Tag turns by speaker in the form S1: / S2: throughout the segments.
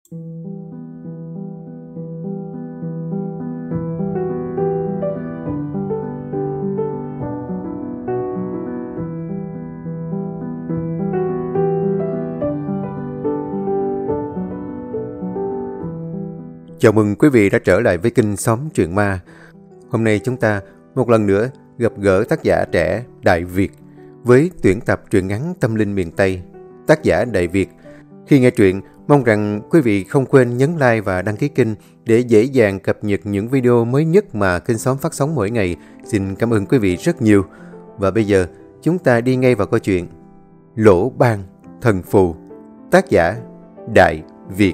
S1: Chào mừng quý vị đã trở lại với kênh Xóm Truyện Ma. Hôm nay chúng ta một lần nữa gặp gỡ tác giả trẻ Đại Việt với tuyển tập truyện ngắn Tâm Linh Miền Tây, tác giả Đại Việt. Khi nghe truyện, mong rằng quý vị không quên nhấn like và đăng ký kênh để dễ dàng cập nhật những video mới nhất mà kênh Xóm phát sóng mỗi ngày. Xin cảm ơn quý vị rất nhiều. Và bây giờ, chúng ta đi ngay vào câu chuyện Lỗ Ban Thần Phù, tác giả Đại Việt.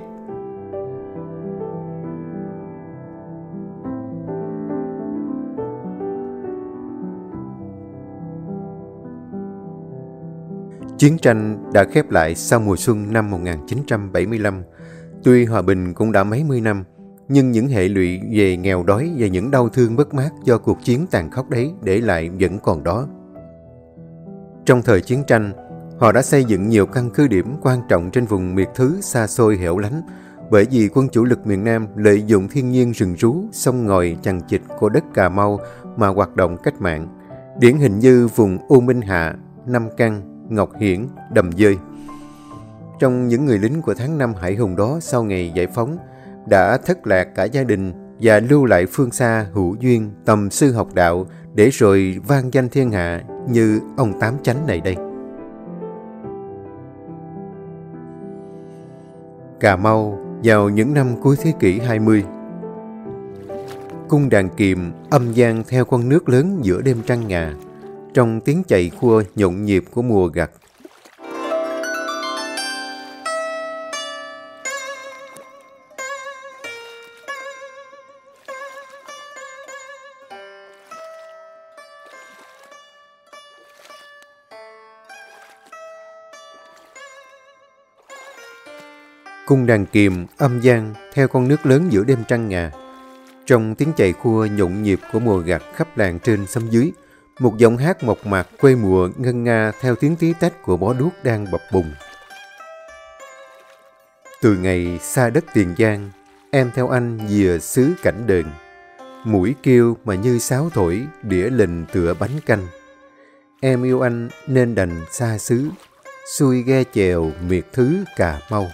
S1: Chiến tranh đã khép lại sau mùa xuân năm 1975. Tuy hòa bình cũng đã mấy mươi năm, nhưng những hệ lụy về nghèo đói và những đau thương mất mát do cuộc chiến tàn khốc đấy để lại vẫn còn đó. Trong thời chiến tranh, họ đã xây dựng nhiều căn cứ điểm quan trọng trên vùng miệt thứ xa xôi hẻo lánh, bởi vì quân chủ lực miền Nam lợi dụng thiên nhiên rừng rú, sông ngòi chằng chịt của đất Cà Mau mà hoạt động cách mạng. Điển hình như vùng U Minh Hạ, Nam Căn, Ngọc Hiển, Đầm Dơi. Trong những người lính của tháng 5 hải hùng đó sau ngày giải phóng, đã thất lạc cả gia đình và lưu lại phương xa hữu duyên tầm sư học đạo để rồi vang danh thiên hạ như ông Tám Chánh này đây. Cà Mau vào những năm cuối thế kỷ 20. Cung đàn kiềm âm vang theo con nước lớn giữa đêm trăng ngà, trong tiếng chày khua nhộn nhịp của mùa gặt. Cung đàn kiềm âm vang theo con nước lớn giữa đêm trăng ngà, trong tiếng chày khua nhộn nhịp của mùa gặt khắp làng trên xóm dưới. Một giọng hát mộc mạc quê mùa ngân nga theo tiếng tí tách của bó đuốc đang bập bùng. Từ ngày xa đất Tiền Giang, em theo anh dìa xứ cảnh đờn. Mũi kêu mà như sáo thổi, đĩa lình tựa bánh canh. Em yêu anh nên đành xa xứ, xuôi ghe chèo miệt thứ Cà Mau.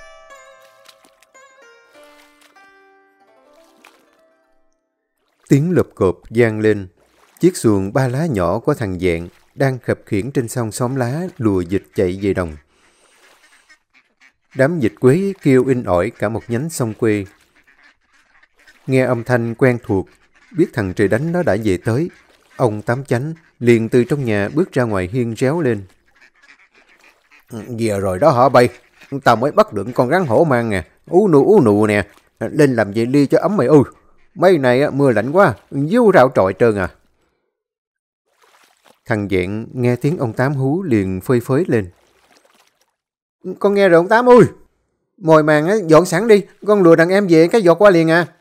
S1: Tiếng lụp cộp vang lên. Chiếc xuồng ba lá nhỏ của thằng Vẹn đang khập khiễng trên sông Xóm Lá lùa vịt chạy về đồng. Đám vịt quế kêu in ỏi cả một nhánh sông quê. Nghe âm thanh quen thuộc, biết thằng trời đánh nó đã về tới, ông Tám Chánh liền từ trong nhà bước ra ngoài hiên réo lên.
S2: Về rồi đó hả bay? Tao mới bắt được con rắn hổ mang nè, ú nụ nè, lên làm vậy ly cho ấm mày ơi. Mấy này mưa lạnh quá, vô rạo trọi trơn à.
S1: Thằng Vẹn nghe tiếng ông Tám hú liền phơi phới lên.
S2: Con nghe rồi ông Tám ơi, mồi màng dọn sẵn đi, con lùa đàn em về cái giọt qua liền à.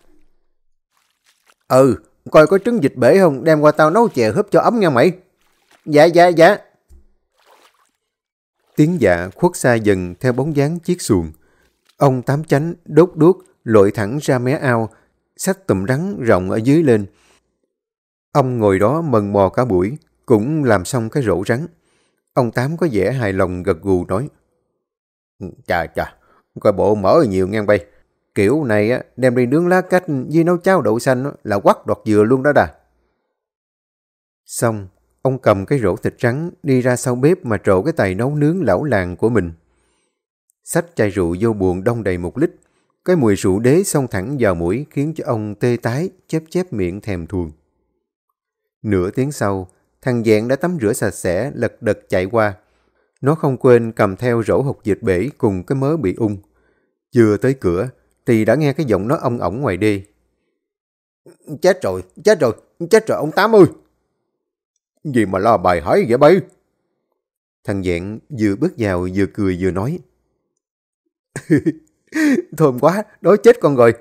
S2: Coi có trứng vịt bể không, đem qua tao nấu chè húp cho ấm nha mày. Dạ.
S1: Tiếng dạ khuất xa dần theo bóng dáng chiếc xuồng. Ông Tám Chánh đốt đuốc lội thẳng ra mé ao, xách tùm rắn rộng ở dưới lên. Ông ngồi đó mần mò cả buổi, cũng làm xong cái rổ rắn. Ông Tám có vẻ hài lòng gật gù nói.
S2: Chà, coi bộ mỡ nhiều ngang bay. Kiểu này đem đi nướng lá cách với nấu cháo đậu xanh là quắc đọt dừa luôn đó đà.
S1: Xong, ông cầm cái rổ thịt rắn đi ra sau bếp mà trổ cái tài nấu nướng lão làng của mình. Xách chai rượu vô buồng đông đầy 1 lít. Cái mùi rượu đế xông thẳng vào mũi khiến cho ông tê tái, chép miệng thèm thuồng. Nửa tiếng sau, thằng Vẹn đã tắm rửa sạch sẽ, lật đật chạy qua. Nó không quên cầm theo rổ hột vịt bể cùng cái mớ bị ung. Chưa tới cửa, thì đã nghe cái giọng nó ong ổng ngoài đê.
S2: Chết rồi ông Tám ơi. Gì mà lo bài hỏi vậy bay?
S1: Thằng Vẹn vừa bước vào vừa cười vừa nói.
S2: Thơm quá, đói chết con rồi.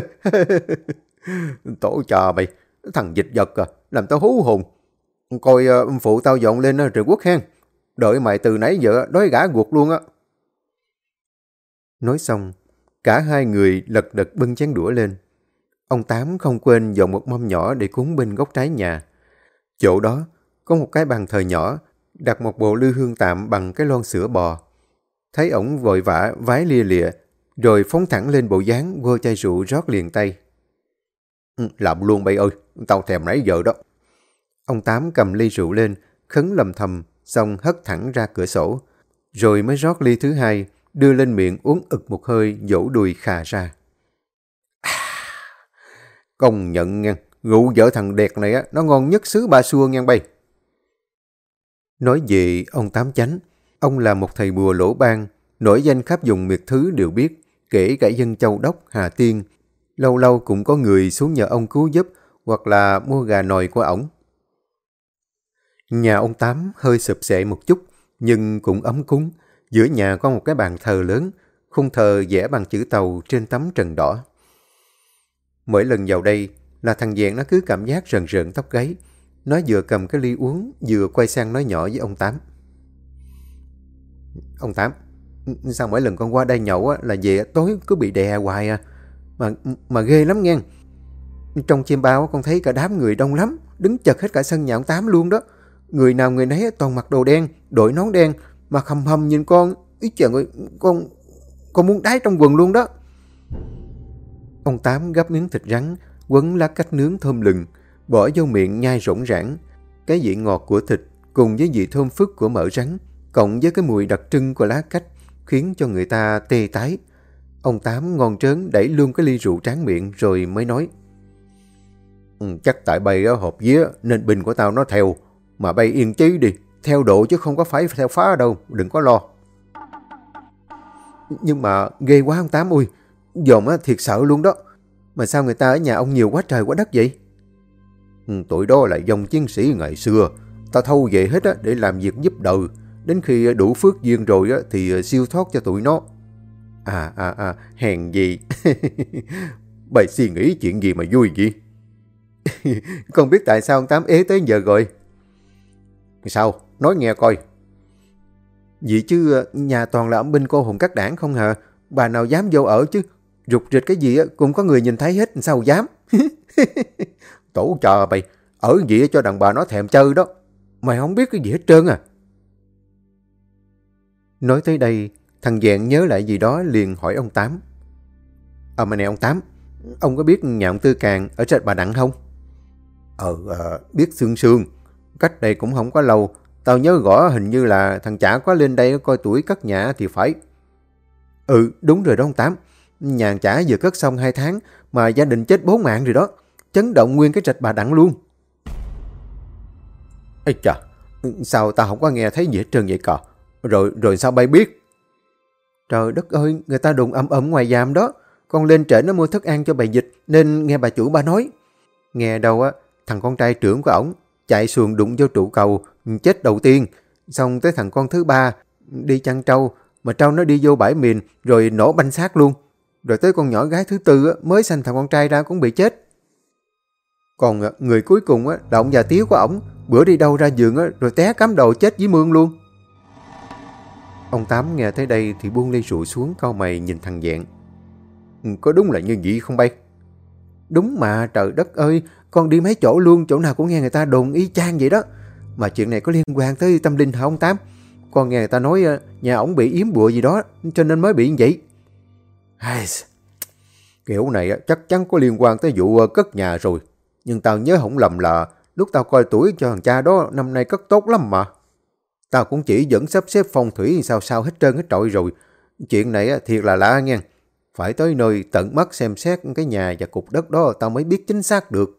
S2: Tổ trò mày, thằng dịch vật à, làm tao hú hồn. Coi phụ tao dọn lên trời quốc hen. Đợi mày từ nãy giờ đói gã guột luôn á.
S1: Nói xong, Cả hai người lật đật bưng chén đũa lên. Ông Tám không quên dọn một mâm nhỏ để cúng bên góc trái nhà. Chỗ đó có một cái bàn thờ nhỏ, đặt một bộ lư hương tạm bằng cái lon sữa bò. Thấy ổng vội vã vái lia lịa, rồi phóng thẳng lên bộ dáng vơ chai rượu rót liền tay. Làm luôn bay ơi, tao thèm nãy giờ đó. Ông Tám cầm ly rượu lên, khấn lầm thầm, xong hất thẳng ra cửa sổ. Rồi mới rót ly thứ hai, đưa lên miệng uống ực một hơi, vỗ đùi khà ra. Công nhận nha, rượu vợ thằng Đẹt này á, nó ngon nhất xứ Ba Xua nha bay. Nói về ông Tám Chánh, ông là một thầy bùa lỗ ban, nổi danh khắp vùng miệt thứ đều biết, kể cả dân Châu Đốc, Hà Tiên. Lâu lâu cũng có người xuống nhờ ông cứu giúp, hoặc là mua gà nòi của ổng. Nhà ông Tám hơi sụp xệ một chút, nhưng cũng ấm cúng. Giữa nhà có một cái bàn thờ lớn, khung thờ vẽ bằng chữ Tàu trên tấm trần đỏ. Mỗi lần vào đây là thằng Vẹn nó cứ cảm giác rần rợn tóc gáy. Nó vừa cầm cái ly uống, vừa quay sang nói nhỏ với ông Tám. Ông Tám, sao mỗi lần con qua đây nhậu á, là về tối cứ bị đè hoài à? Mà ghê lắm nghe. Trong chim bao con thấy cả đám người đông lắm, đứng chật hết cả sân nhà ông Tám luôn đó. Người nào người nấy toàn mặc đồ đen, đội nón đen, mà hầm hầm nhìn con. Ý trời ơi, con muốn đái trong quần luôn đó. Ông Tám gắp miếng thịt rắn, quấn lá cách nướng thơm lừng, bỏ vô miệng nhai rỗng rãng. Cái vị ngọt của thịt cùng với vị thơm phức của mỡ rắn, cộng với cái mùi đặc trưng của lá cách, khiến cho người ta tê tái. Ông Tám ngon trớn đẩy luôn cái ly rượu tráng miệng rồi mới nói. Chắc tại bay hộp vía nên binh của tao nó theo. Mà bay yên chí đi, theo độ chứ không có phải theo phá đâu, đừng có lo. Nhưng mà ghê quá ông Tám ơi, dòm thiệt sợ luôn đó. Mà sao người ta ở nhà ông nhiều quá trời quá đất vậy? Tụi đó là dòng chiến sĩ ngày xưa, tao thâu về hết để làm việc giúp đời. Đến khi đủ phước duyên rồi thì siêu thoát cho tụi nó. Hèn gì. Bày suy nghĩ chuyện gì mà vui vậy? Con biết tại sao ông Tám ế tới giờ rồi? Sao? Nói nghe coi. Vậy chứ nhà toàn là ông binh cô hùng các đảng không hả? Bà nào dám vô ở chứ? Rụt rịch cái gì cũng có người nhìn thấy hết, sao dám? Tổ trò mày, ở gì cho đàn bà nó thèm chơi đó. Mày không biết cái gì hết trơn à? Nói tới đây, thằng Vẹn nhớ lại gì đó liền hỏi ông Tám. Mà nè ông Tám, ông có biết nhà ông Tư Càn ở trên Bà Đặng không? Biết sương sương. Cách đây cũng không có lâu. Tao nhớ rõ hình như là thằng Chả có lên đây coi tuổi cất nhà thì phải. Đúng rồi đó ông Tám. Nhà thằng Chả vừa cất xong 2 tháng mà gia đình chết 4 mạng rồi đó. Chấn động nguyên cái trạch Bà Đặng luôn. Ê chà, sao tao không có nghe thấy gì hết trơn vậy cò? Rồi sao bay biết? Trời đất ơi, người ta đụng ầm ngoài giam đó. Con lên trển nó mua thức ăn cho bà dịch nên nghe bà chủ bà nói. Nghe đâu thằng con trai trưởng của ổng chạy xuồng đụng vô trụ cầu, chết đầu tiên. Xong tới thằng con thứ 3 đi chăn trâu, mà trâu nó đi vô bãi mìn rồi nổ banh xác luôn. Rồi tới con nhỏ gái thứ 4 mới sanh thằng con trai ra cũng bị chết. Còn người cuối cùng là ông già Tiếu của ổng, bữa đi đâu ra giường rồi té cắm đầu chết dưới mương luôn. Ông Tám nghe tới đây thì buông ly rượu xuống, cau mày nhìn thằng Vẹn. Có đúng là như vậy không bay? Đúng mà, trời đất ơi, con đi mấy chỗ luôn, chỗ nào cũng nghe người ta đồn y chang vậy đó. Mà chuyện này có liên quan tới tâm linh hả ông Tám? Con nghe người ta nói nhà ổng bị yếm bùa gì đó, cho nên mới bị như vậy. Kiểu này chắc chắn có liên quan tới vụ cất nhà rồi. Nhưng tao nhớ không lầm là lúc tao coi tuổi cho thằng cha đó năm nay cất tốt lắm mà. Tao cũng chỉ dẫn sắp xếp phong thủy sao hết trơn hết trọi rồi. Chuyện này thiệt là lạ nha. Phải tới nơi tận mắt xem xét cái nhà và cục đất đó tao mới biết chính xác được.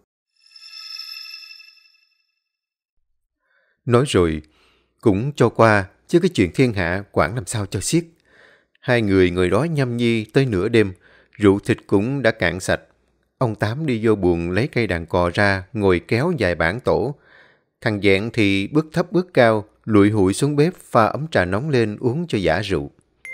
S1: Nói rồi, cũng cho qua, chứ cái chuyện thiên hạ quản làm sao cho xiết. Hai người ngồi đó nhâm nhi tới nửa đêm, rượu thịt cũng đã cạn sạch. Ông Tám đi vô buồng lấy cây đàn cò ra, ngồi kéo vài bản tổ. Thằng Vẹn thì bước thấp bước cao, lụi hụi xuống bếp pha ấm trà nóng lên uống cho giả rượu.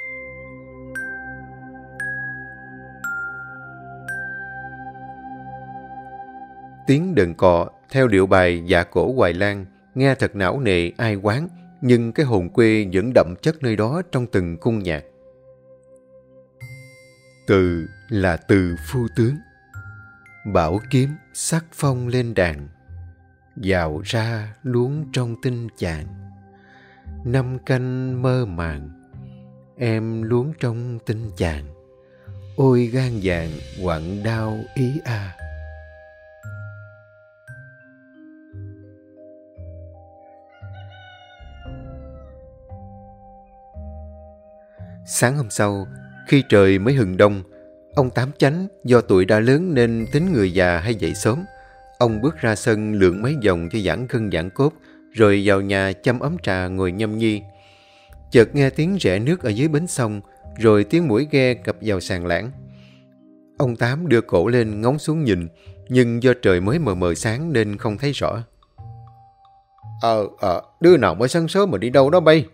S1: Tiếng đờn cò theo điệu bài Dạ Cổ Hoài Lan nghe thật não nề ai oán, nhưng cái hồn quê vẫn đậm chất nơi đó trong từng cung nhạc. từ là từ phu tướng. Bảo kiếm sắc phong lên đàn, vào ra luống trong tinh chàng. Năm canh mơ màng, em luống trong tinh chàng. Ôi gan vàng quặn đau ý a. Sáng hôm sau, khi trời mới hừng đông, ông Tám Chánh do tuổi đã lớn nên tính người già hay dậy sớm. Ông bước ra sân lượn mấy vòng cho giãn gân giãn cốt, rồi vào nhà chăm ấm trà ngồi nhâm nhi. Chợt nghe tiếng rẽ nước ở dưới bến sông, rồi tiếng mũi ghe cập vào sàn lãng. Ông Tám đưa cổ lên ngóng xuống nhìn, nhưng do trời mới mờ mờ sáng nên không thấy rõ. Đứa nào mới sáng sớm mà đi đâu đó bay?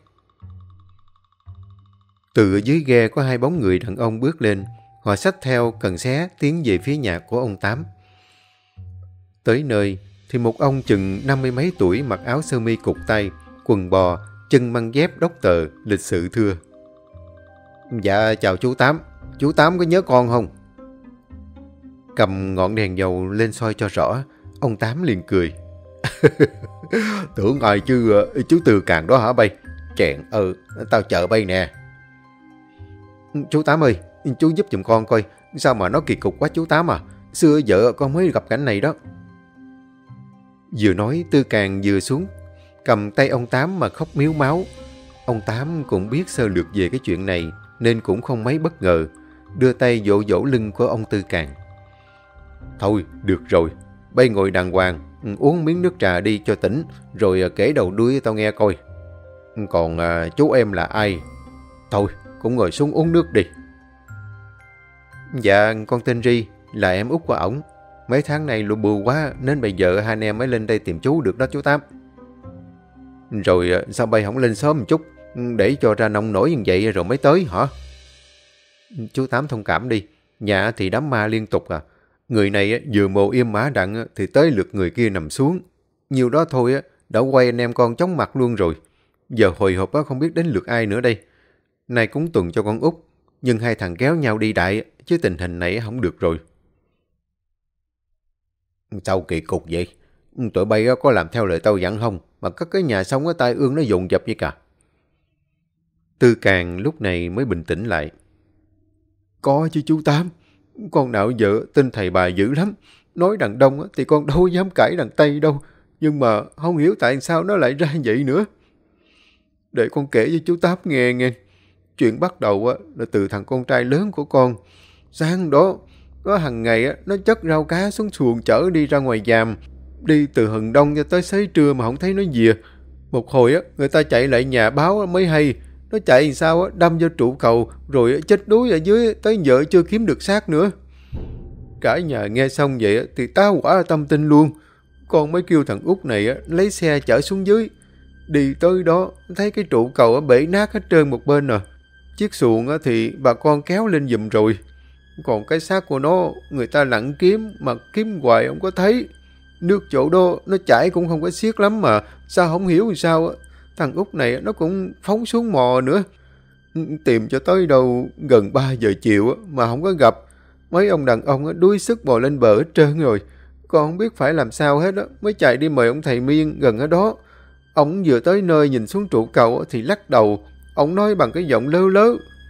S1: Từ ở dưới ghe có hai bóng người đàn ông bước lên. Họ xách theo cần xé tiến về phía nhà của ông Tám. Tới nơi thì một ông chừng 50 mấy tuổi mặc áo sơ mi cụt tay, quần bò, chân mang dép đốc tờ, lịch sự thưa. Dạ chào chú Tám, chú Tám có nhớ con không? Cầm ngọn đèn dầu lên soi cho rõ, ông Tám liền cười. Tưởng ai chứ chú Từ Càng đó hả bay? Chẹn tao chờ bay nè. Chú Tám ơi, chú giúp giùm con coi, sao mà nó kỳ cục quá chú Tám à? Xưa vợ con mới gặp cảnh này đó. Vừa nói Tư Càng vừa xuống, cầm tay ông Tám mà khóc miếu máu. Ông Tám cũng biết sơ lược về cái chuyện này, nên cũng không mấy bất ngờ, đưa tay vỗ vỗ lưng của ông Tư Càng. Thôi, được rồi, bay ngồi đàng hoàng, uống miếng nước trà đi cho tỉnh, rồi kể đầu đuôi tao nghe coi. Còn chú em là ai? Thôi, cũng ngồi xuống uống nước đi. Dạ, con tên Ri, là em út của ổng. Mấy tháng này lụ bù quá, nên bây giờ hai anh em mới lên đây tìm chú được đó chú Tám. Rồi sao bay không lên sớm một chút, để cho ra nông nổi như vậy rồi mới tới hả? Chú Tám thông cảm đi, nhà thì đám ma liên tục à. Người này vừa mồ im mã đặng thì tới lượt người kia nằm xuống. Nhiều đó thôi đã quay anh em con chóng mặt luôn rồi. Giờ hồi hộp không biết đến lượt ai nữa đây. Nay cúng tuần cho con út, nhưng hai thằng kéo nhau đi đại, chứ tình hình này không được rồi. Sao kỳ cục vậy? Tụi bay có làm theo lời tao dặn không? Mà cất cái nhà xong tai ương nó dồn dập vậy cả. Tư Càng lúc này mới bình tĩnh lại. Có chứ chú Tám. Con nào vợ tin thầy bà dữ lắm. Nói đằng đông thì con đâu dám cãi đằng Tây đâu. Nhưng mà không hiểu tại sao nó lại ra vậy nữa. Để con kể cho chú Tám nghe. Chuyện bắt đầu là từ thằng con trai lớn của con. Sáng đó, nó hàng ngày nó chất rau cá xuống xuồng chở đi ra ngoài giàm. Đi từ hừng đông cho tới xế trưa mà không thấy nó về. Một hồi người ta chạy lại nhà báo mới hay. Nó chạy sao đâm vô trụ cầu rồi chết đuối ở dưới, tới vợ chưa kiếm được xác nữa. Cả nhà nghe xong vậy thì táo quả tâm tin luôn. Con mới kêu thằng út này lấy xe chở xuống dưới. Đi tới đó thấy cái trụ cầu bể nát hết trơn một bên à. Chiếc xuồng thì bà con kéo lên giùm rồi. Còn cái xác của nó người ta lặn kiếm mà kiếm hoài không có thấy. Nước chỗ đó nó chảy cũng không có xiết lắm mà. Sao không hiểu sao thằng út này nó cũng phóng xuống mò nữa. Tìm cho tới đâu gần 3 giờ chiều mà không có gặp. Mấy ông đàn ông đuối sức bò lên bờ hết trơn rồi. Con không biết phải làm sao hết mới chạy đi mời ông thầy Miên gần ở đó. Ông vừa tới nơi nhìn xuống trụ cầu thì lắc đầu. Ông nói bằng cái giọng lơ lớ.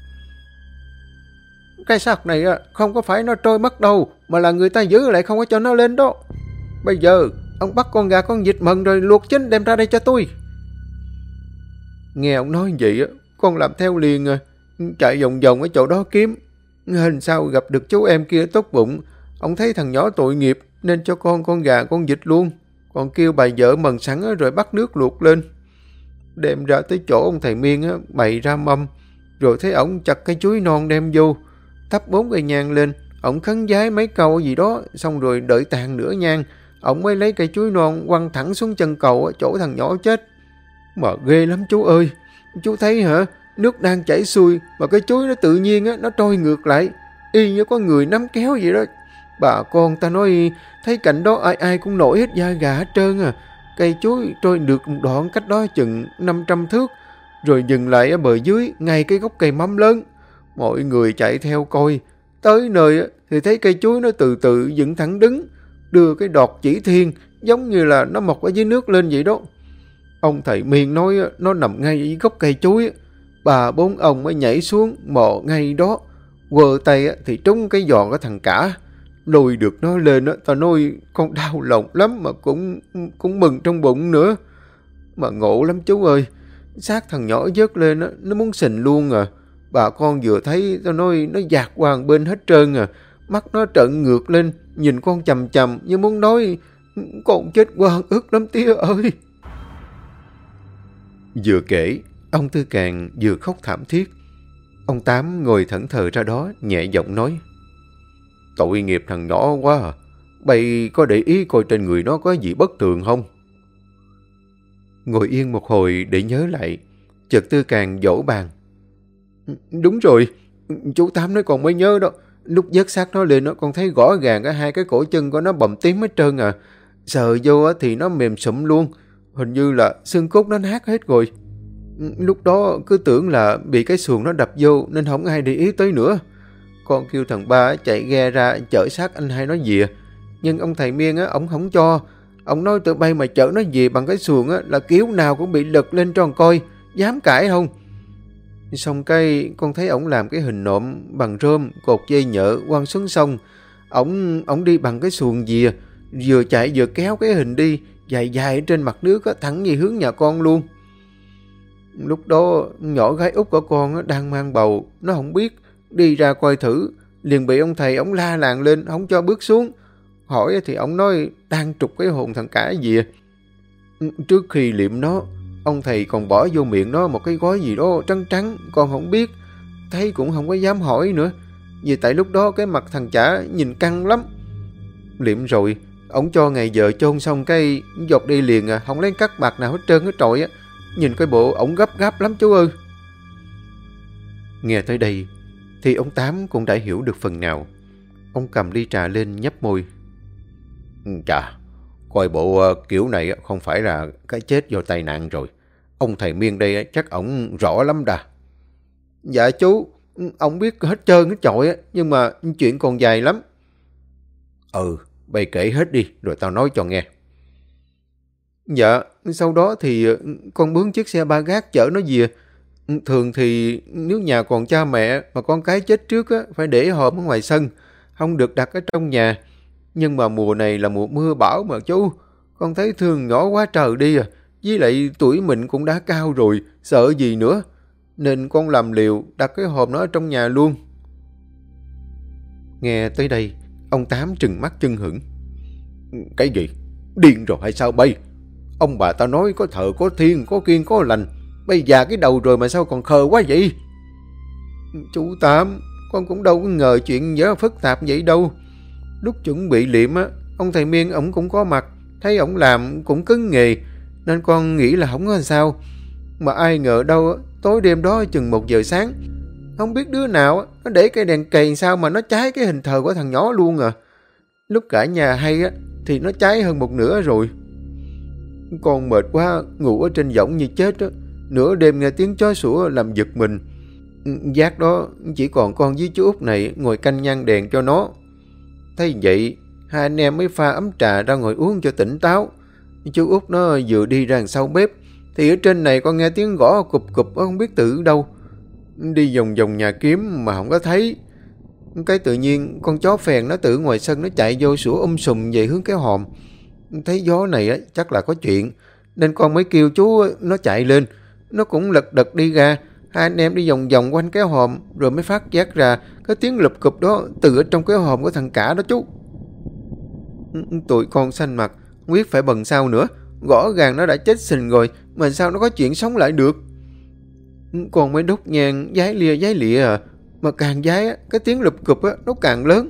S1: Cái xác này không có phải nó trôi mất đâu, mà là người ta giữ lại không có cho nó lên đó. Bây giờ ông bắt con gà con vịt mần rồi luộc chín đem ra đây cho tôi. Nghe ông nói vậy con làm theo liền chạy vòng vòng ở chỗ đó kiếm. Hình sao gặp được chú em kia tốt bụng. Ông thấy thằng nhỏ tội nghiệp nên cho con gà con vịt luôn. Còn kêu bà vợ mần sẵn rồi bắt nước luộc lên. Đem ra tới chỗ ông thầy Miên bày ra mâm. Rồi thấy ổng chặt cây chuối non đem vô. Thắp 4 cây nhang lên. Ổng khấn vái mấy câu gì đó. Xong rồi đợi tàn nửa nhang. Ổng mới lấy cây chuối non quăng thẳng xuống chân cầu chỗ thằng nhỏ chết. Mà ghê lắm chú ơi. Chú thấy hả? Nước đang chảy xuôi mà cái chuối nó tự nhiên nó trôi ngược lại. Y như có người nắm kéo vậy đó. Bà con ta nói thấy cảnh đó ai cũng nổi hết da gà hết trơn à. Cây chuối trôi được một đoạn cách đó chừng 500 thước. Rồi dừng lại ở bờ dưới ngay cái gốc cây mắm lớn. Mọi người chạy theo coi.
S2: Tới nơi thì thấy cây chuối nó từ từ dựng thẳng đứng, đưa cái đọt chỉ thiên giống như là nó mọc ở dưới nước lên vậy đó. Ông thầy Miên nói nó nằm ngay dưới gốc cây chuối. 3-4 ông mới nhảy xuống mò ngay đó, quơ tay thì trúng cái giòn của thằng Cả. Lùi được nó lên tao nói con đau lòng lắm mà cũng mừng trong bụng nữa. Mà ngộ lắm chú ơi, xác thằng nhỏ vớt lên nó muốn sình luôn à. Bà con vừa thấy tao nói nó dạt qua bên hết trơn à. Mắt nó trợn ngược lên, nhìn con chằm chằm như muốn nói con chết oan ức lắm tía ơi.
S1: Vừa kể, ông Tư Càn vừa khóc thảm thiết. Ông Tám ngồi thẫn thờ ra đó, nhẹ giọng nói: Tội nghiệp thằng nhỏ quá à. Bày có để ý coi trên người nó có gì bất thường không? Ngồi yên một hồi để nhớ lại, chợt Tư Càn vỗ bàn:
S2: Đúng rồi, chú Tám nói còn mới nhớ đó. Lúc vớt xác nó lên con thấy rõ ràng hai cái cổ chân của nó bầm tím hết trơn à. Sờ vô thì nó mềm sụm luôn. Hình như là xương cốt nó nát hết rồi. Lúc đó cứ tưởng là bị cái xuồng nó đập vô nên không ai để ý tới nữa. Con kêu thằng Ba chạy ghe ra chở xác anh hai nó về. Nhưng ông thầy Miên ổng không cho. Ông nói tụi bay mà chở nó về bằng cái xuồng là kiểu nào cũng bị lật lên tròn coi. Dám cãi không? Xong cái con thấy ổng làm cái hình nộm bằng rơm, cột dây nhợ quăng xuống sông. Ổng đi bằng cái xuồng về, vừa chạy vừa kéo cái hình đi, dài dài trên mặt nước thẳng về hướng nhà con luôn. Lúc đó nhỏ gái út của con đang mang bầu, nó không biết, đi ra coi thử, liền bị ông thầy ổng la làng lên, không cho bước xuống. Hỏi thì ổng nói đang trục cái hồn thằng Cả về. Trước khi liệm nó, ông thầy còn bỏ vô miệng nó một cái gói gì đó trắng trắng, con không biết, thấy cũng không có dám hỏi nữa. Vì tại lúc đó cái mặt thằng Chả nhìn căng lắm. Liệm rồi, ổng cho ngày giờ chôn xong cái dọc đi liền không lấy cắt bạc nào hết trơn hết trọi á. Nhìn cái bộ ổng gấp gáp lắm chú ơi.
S1: Nghe tới đây thì ông Tám cũng đã hiểu được phần nào. Ông cầm ly trà lên nhấp môi. Chà, coi bộ kiểu này không phải là cái chết do tai nạn rồi. Ông thầy Miên đây chắc ổng rõ lắm đà.
S2: Dạ chú, ổng biết hết trơn hết trọi, nhưng mà chuyện còn dài lắm.
S1: Bây kể hết đi rồi tao nói cho nghe.
S2: Dạ, sau đó thì con mướn chiếc xe ba gác chở nó về. Thường thì nếu nhà còn cha mẹ mà con cái chết trước phải để hòm ở ngoài sân, không được đặt ở trong nhà. Nhưng mà mùa này là mùa mưa bão mà chú. Con thấy thương nhỏ quá trời đi à. Với lại tuổi mình cũng đã cao rồi, sợ gì nữa. Nên con làm liều đặt cái hòm nó ở trong nhà luôn.
S1: Nghe tới đây, ông Tám trừng mắt chưng hửng.
S2: Cái gì? Điên rồi hay sao bay? Ông bà ta nói có thờ có thiên, có kiêng có lành. Bây giờ cái đầu rồi mà sao còn khờ quá vậy? Chú Tám, con cũng đâu có ngờ chuyện nhớ phức tạp vậy đâu. Lúc chuẩn bị liệm ông thầy Miên ổng cũng có mặt, thấy ổng làm cũng cứng nghề, nên con nghĩ là không có sao. Mà ai ngờ đâu tối đêm đó chừng 1 giờ sáng, không biết đứa nào nó để cây đèn cầy sao mà nó cháy cái hình thờ của thằng nhỏ luôn à. Lúc cả nhà hay thì nó cháy hơn 1/2 rồi. Con mệt quá, ngủ ở trên võng như chết á. Nửa đêm nghe tiếng chó sủa làm giật mình. Giác đó chỉ còn con với chú Út này ngồi canh nhang đèn cho nó. Thấy vậy, hai anh em mới pha ấm trà ra ngồi uống cho tỉnh táo. Chú Út nó vừa đi ra sau bếp, thì ở trên này con nghe tiếng gõ cụp cụp không biết từ đâu. Đi vòng vòng nhà kiếm mà không có thấy. Cái tự nhiên con chó phèn nó từ ngoài sân nó chạy vô sủa sùm về hướng cái hòm. Thấy gió này chắc là có chuyện, nên con mới kêu chú nó chạy lên. Nó cũng lật đật đi ra. Hai anh em đi vòng vòng quanh cái hòm, rồi mới phát giác ra cái tiếng lụp cụp đó từ ở trong cái hòm của thằng Cả đó chú. Tụi con xanh mặt, không biết phải bần sao nữa. Rõ ràng nó đã chết sình rồi, mà sao nó có chuyện sống lại được? Con mới đốt nhang giái lịa à. Mà càng giái cái tiếng lụp cụp nó càng lớn.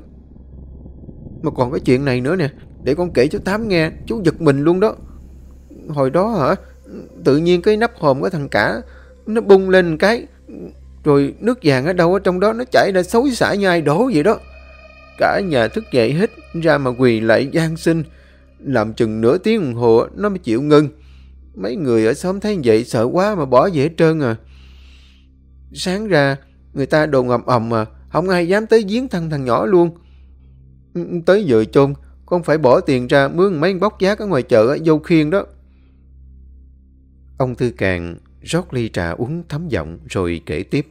S2: Mà còn cái chuyện này nữa nè, để con kể cho Tám nghe, chú giật mình luôn đó. Hồi đó tự nhiên cái nắp hòm của thằng Cả nó bung lên cái, rồi nước vàng ở đâu ở trong đó nó chảy ra xối xả như ai đổ vậy đó. Cả nhà thức dậy hết ra mà quỳ lại van xin. Làm chừng nửa tiếng đồng hồ nó mới chịu ngưng. Mấy người ở xóm thấy vậy sợ quá mà bỏ về hết trơn à. Sáng ra người ta đồn ầm ầm Không ai dám tới giếng thân thằng nhỏ luôn. Tới giờ chôn, con phải bỏ tiền ra mướn mấy bóc giác ở ngoài chợ vô khiên đó.
S1: Ông Tư Càn rót ly trà uống thấm giọng rồi kể tiếp.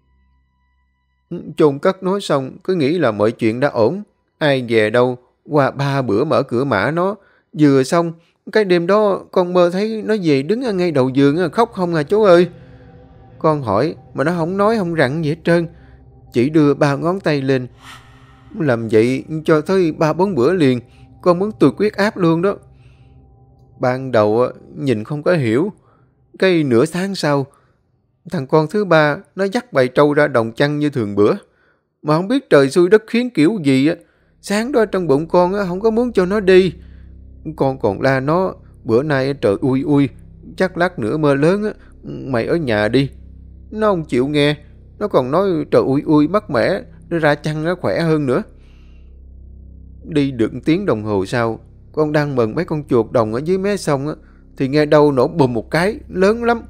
S2: Chôn cất nói xong, cứ nghĩ là mọi chuyện đã ổn. Ai về đâu, qua 3 bữa mở cửa mã nó. Vừa xong, cái đêm đó con mơ thấy nó về đứng ở ngay đầu giường khóc không à chú ơi. Con hỏi mà nó không nói không rặn gì hết trơn. Chỉ đưa 3 ngón tay lên. Làm vậy cho tới 3-4 bữa liền. Con muốn tụt huyết áp luôn đó. Ban đầu nhìn không có hiểu. Cái nửa tháng sau, thằng con thứ 3 nó dắt bầy trâu ra đồng chăn như thường bữa. Mà không biết trời xui đất khiến kiểu gì sáng đó trong bụng con không có muốn cho nó đi. Con còn la nó, bữa nay trời ui ui, chắc lát nữa mưa lớn mày ở nhà đi. Nó không chịu nghe, nó còn nói trời ui ui mát mẻ, nó ra chăn nó khỏe hơn nữa. Đi được tiếng đồng hồ sau, con đang mần mấy con chuột đồng ở dưới mé sông thì nghe đâu nổ bùm một cái, lớn lắm.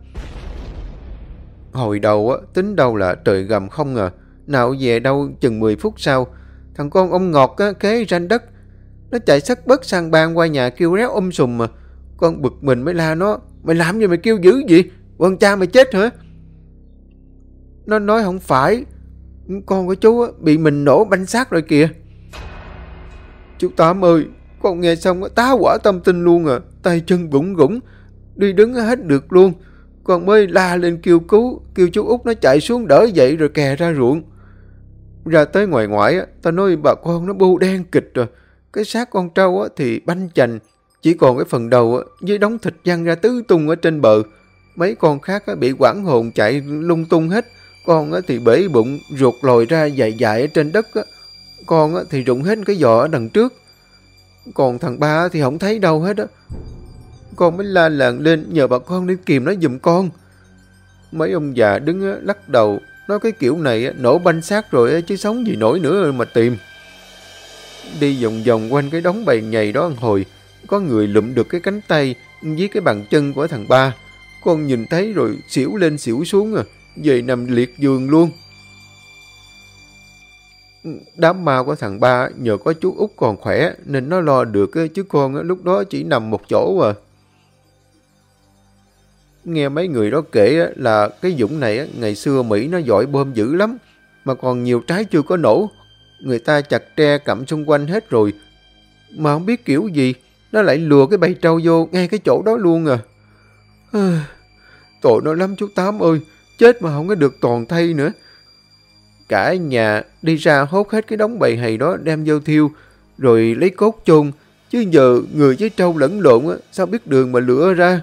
S2: Hồi đầu tính đâu là trời gầm không ngờ, nào về đâu chừng 10 phút sau, thằng con ông Ngọt kế ranh đất, nó chạy sất bớt sang ban qua nhà kêu réo sùm mà. Con bực mình mới la nó, mày làm gì mày kêu dữ gì? Con cha mày chết hả? Nó nói không phải, con của chú bị mình nổ banh xác rồi kìa. Chú Tám ơi, con nghe xong tá hỏa tâm tinh luôn tay chân bủng rủng, đi đứng hết được luôn. Con mới la lên kêu cứu, kêu chú Út nó chạy xuống đỡ dậy rồi kè ra ruộng. Ra tới ngoài ngoại ta nói bà con nó bu đen kịch rồi. Cái xác con trâu thì banh chành, chỉ còn cái phần đầu với đống thịt văng ra tứ tung ở trên bờ. Mấy con khác bị quảng hồn chạy lung tung hết. Con thì bể bụng ruột lòi ra dài dài ở trên đất. Con thì rụng hết cái giò ở đằng trước. Còn thằng ba thì không thấy đâu hết. Con mới la làng lên nhờ bà con đi kìm nó giùm con. Mấy ông già đứng lắc đầu, nói cái kiểu này nổ banh xác rồi chứ sống gì nổi nữa mà tìm. Đi vòng vòng quanh cái đống bầy nhầy đó hồi, có người lụm được cái cánh tay với cái bàn chân của thằng ba. Con nhìn thấy rồi xỉu lên xỉu xuống về nằm liệt giường luôn. Đám ma của thằng ba nhờ có chú Út còn khỏe nên nó lo được chứ con lúc đó chỉ nằm một chỗ à. Nghe mấy người đó kể là cái Dũng này ngày xưa Mỹ nó giỏi bom dữ lắm, mà còn nhiều trái chưa có nổ. Người ta chặt tre cặm xung quanh hết rồi, mà không biết kiểu gì nó lại lùa cái bầy trâu vô ngay cái chỗ đó luôn à. Tội nó lắm chú Tám ơi, chết mà không có được toàn thây nữa. Cả nhà đi ra hốt hết cái đống bầy hầy đó đem vô thiêu, rồi lấy cốt chôn. Chứ giờ người với trâu lẫn lộn sao biết đường mà lựa ra.